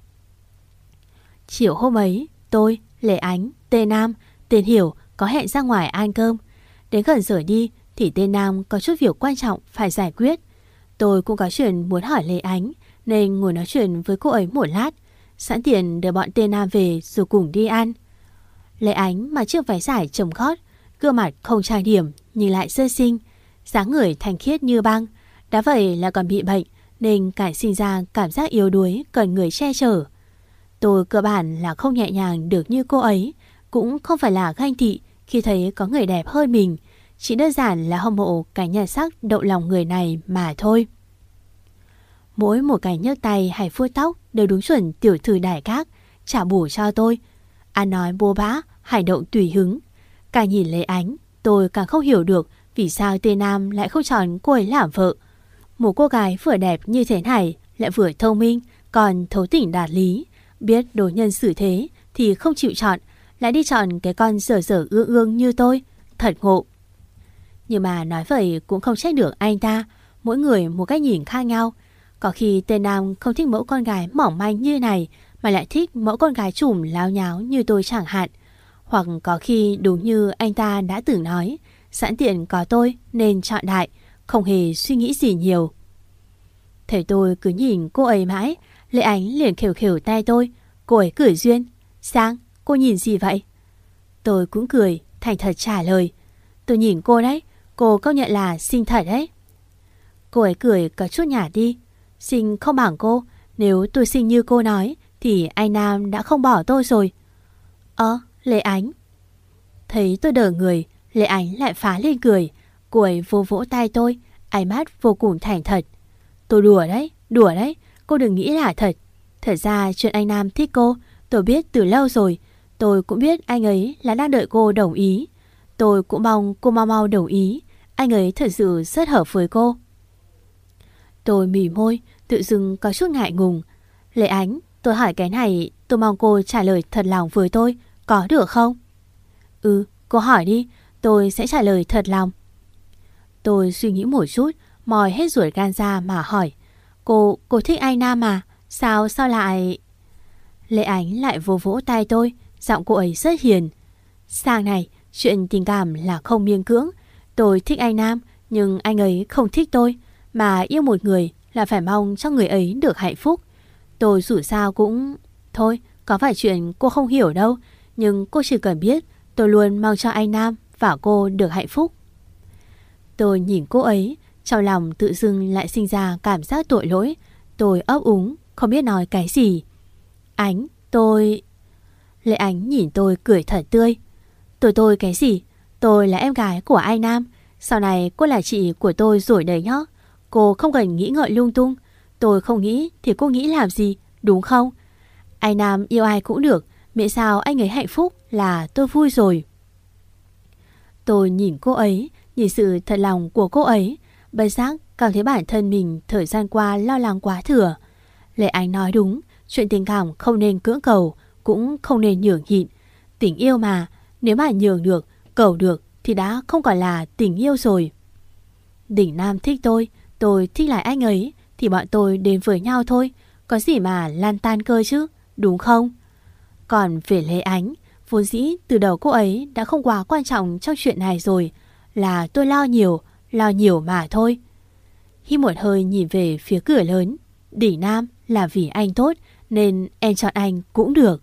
Speaker 2: Chiều hôm ấy, tôi, Lệ Ánh, tên Nam, tên Hiểu có hẹn ra ngoài ăn cơm. Đến gần giờ đi thì tên Nam có chút việc quan trọng phải giải quyết. Tôi cũng có chuyện muốn hỏi Lệ Ánh nên ngồi nói chuyện với cô ấy một lát, sẵn tiện để bọn tên Nam về rồi cùng đi ăn. Lệ Ánh mặc chiếc váy dài chồng gót, gương mặt không trang điểm nhìn lại sơ xinh, dáng người thanh khiết như băng. Đã vậy là còn bị bệnh nên càng sinh ra cảm giác yếu đuối cần người che chở. Tôi cơ bản là không nhẹ nhàng được như cô ấy, cũng không phải là ganh tị khi thấy có người đẹp hơn mình, chỉ đơn giản là hâm mộ cái nhan sắc đậu lòng người này mà thôi. Mỗi một cái nhấc tay hay vuốt tóc đều đúng chuẩn tiểu thư đại các, trả bù cho tôi. Ăn nói bô bã, hành động tùy hứng. Càng nhìn Lệ Ánh, tôi càng không hiểu được vì sao tên Nam lại không chọn cô ấy làm vợ. Một cô gái vừa đẹp như thế này, lại vừa thông minh, còn thấu tình đạt lý, biết đối nhân xử thế thì không chịu chọn, lại đi chọn cái con dở dở ương ương như tôi. Thật ngộ. Nhưng mà nói vậy cũng không trách được anh ta, mỗi người một cách nhìn khác nhau. Có khi tên Nam không thích mẫu con gái mỏng manh như này, mà lại thích mẫu con gái trùm láo nháo như tôi chẳng hạn. Hoặc có khi đúng như anh ta đã từng nói, sẵn tiện có tôi nên chọn đại, không hề suy nghĩ gì nhiều. Thấy tôi cứ nhìn cô ấy mãi, Lệ Ánh liền khều khều tay tôi. Cô ấy cười duyên. Sang, cô nhìn gì vậy? Tôi cũng cười, thành thật trả lời. Tôi nhìn cô đấy, cô công nhận là xinh thật đấy. Cô ấy cười có chút nhả đi. Xinh không bằng cô, nếu tôi xinh như cô nói thì anh Nam đã không bỏ tôi rồi. Ơ, Lệ Ánh. Thấy tôi đờ người, Lệ Ánh lại phá lên cười. Cô ấy vô vỗ tay tôi, ánh mắt vô cùng thành thật. Tôi đùa đấy, đùa đấy, cô đừng nghĩ là thật. Thật ra chuyện anh Nam thích cô, tôi biết từ lâu rồi. Tôi cũng biết anh ấy là đang đợi cô đồng ý. Tôi cũng mong cô mau mau đồng ý. Anh ấy thật sự rất hợp với cô. Tôi mỉ môi, tự dưng có chút ngại ngùng. Lệ Ánh, tôi hỏi cái này, tôi mong cô trả lời thật lòng với tôi, có được không? Ừ, cô hỏi đi, tôi sẽ trả lời thật lòng. Tôi suy nghĩ một chút, mòi hết ruột gan ra mà hỏi. Cô, cô thích anh Nam à? Sao, sao lại... Lệ Ánh lại vỗ vỗ tay tôi, giọng cô ấy rất hiền. Sang này, chuyện tình cảm là không miễn cưỡng. Tôi thích anh Nam, nhưng anh ấy không thích tôi. Mà yêu một người là phải mong cho người ấy được hạnh phúc. Tôi dù sao cũng... Thôi, có phải chuyện cô không hiểu đâu. Nhưng cô chỉ cần biết tôi luôn mong cho anh Nam và cô được hạnh phúc. Tôi nhìn cô ấy, trong lòng tự dưng lại sinh ra cảm giác tội lỗi. Tôi ấp úng, không biết nói cái gì. Ánh, tôi... Lệ Ánh nhìn tôi cười thật tươi. Tôi tôi cái gì? Tôi là em gái của anh Nam. Sau này cô là chị của tôi rồi đấy nhá. Cô không cần nghĩ ngợi lung tung. Tôi không nghĩ thì cô nghĩ làm gì, đúng không? Anh Nam yêu ai cũng được, miễn sao anh ấy hạnh phúc là tôi vui rồi. Tôi nhìn cô ấy, nhìn sự thật lòng của cô ấy, bất giác cảm thấy bản thân mình thời gian qua lo lắng quá thừa. Lệ Ánh nói đúng, chuyện tình cảm không nên cưỡng cầu, cũng không nên nhường nhịn. Tình yêu mà, nếu mà nhường được, cầu được thì đã không còn là tình yêu rồi. Đỉnh Nam thích tôi, tôi thích lại anh ấy, thì bọn tôi đến với nhau thôi. Có gì mà lan tan cơ chứ, đúng không? Còn về Lệ Ánh, vốn dĩ từ đầu cô ấy đã không quá quan trọng trong chuyện này rồi. Là tôi lo nhiều, lo nhiều mà thôi. Hít một hơi nhìn về phía cửa lớn. Đỉnh Nam là vì anh tốt nên em chọn anh cũng được.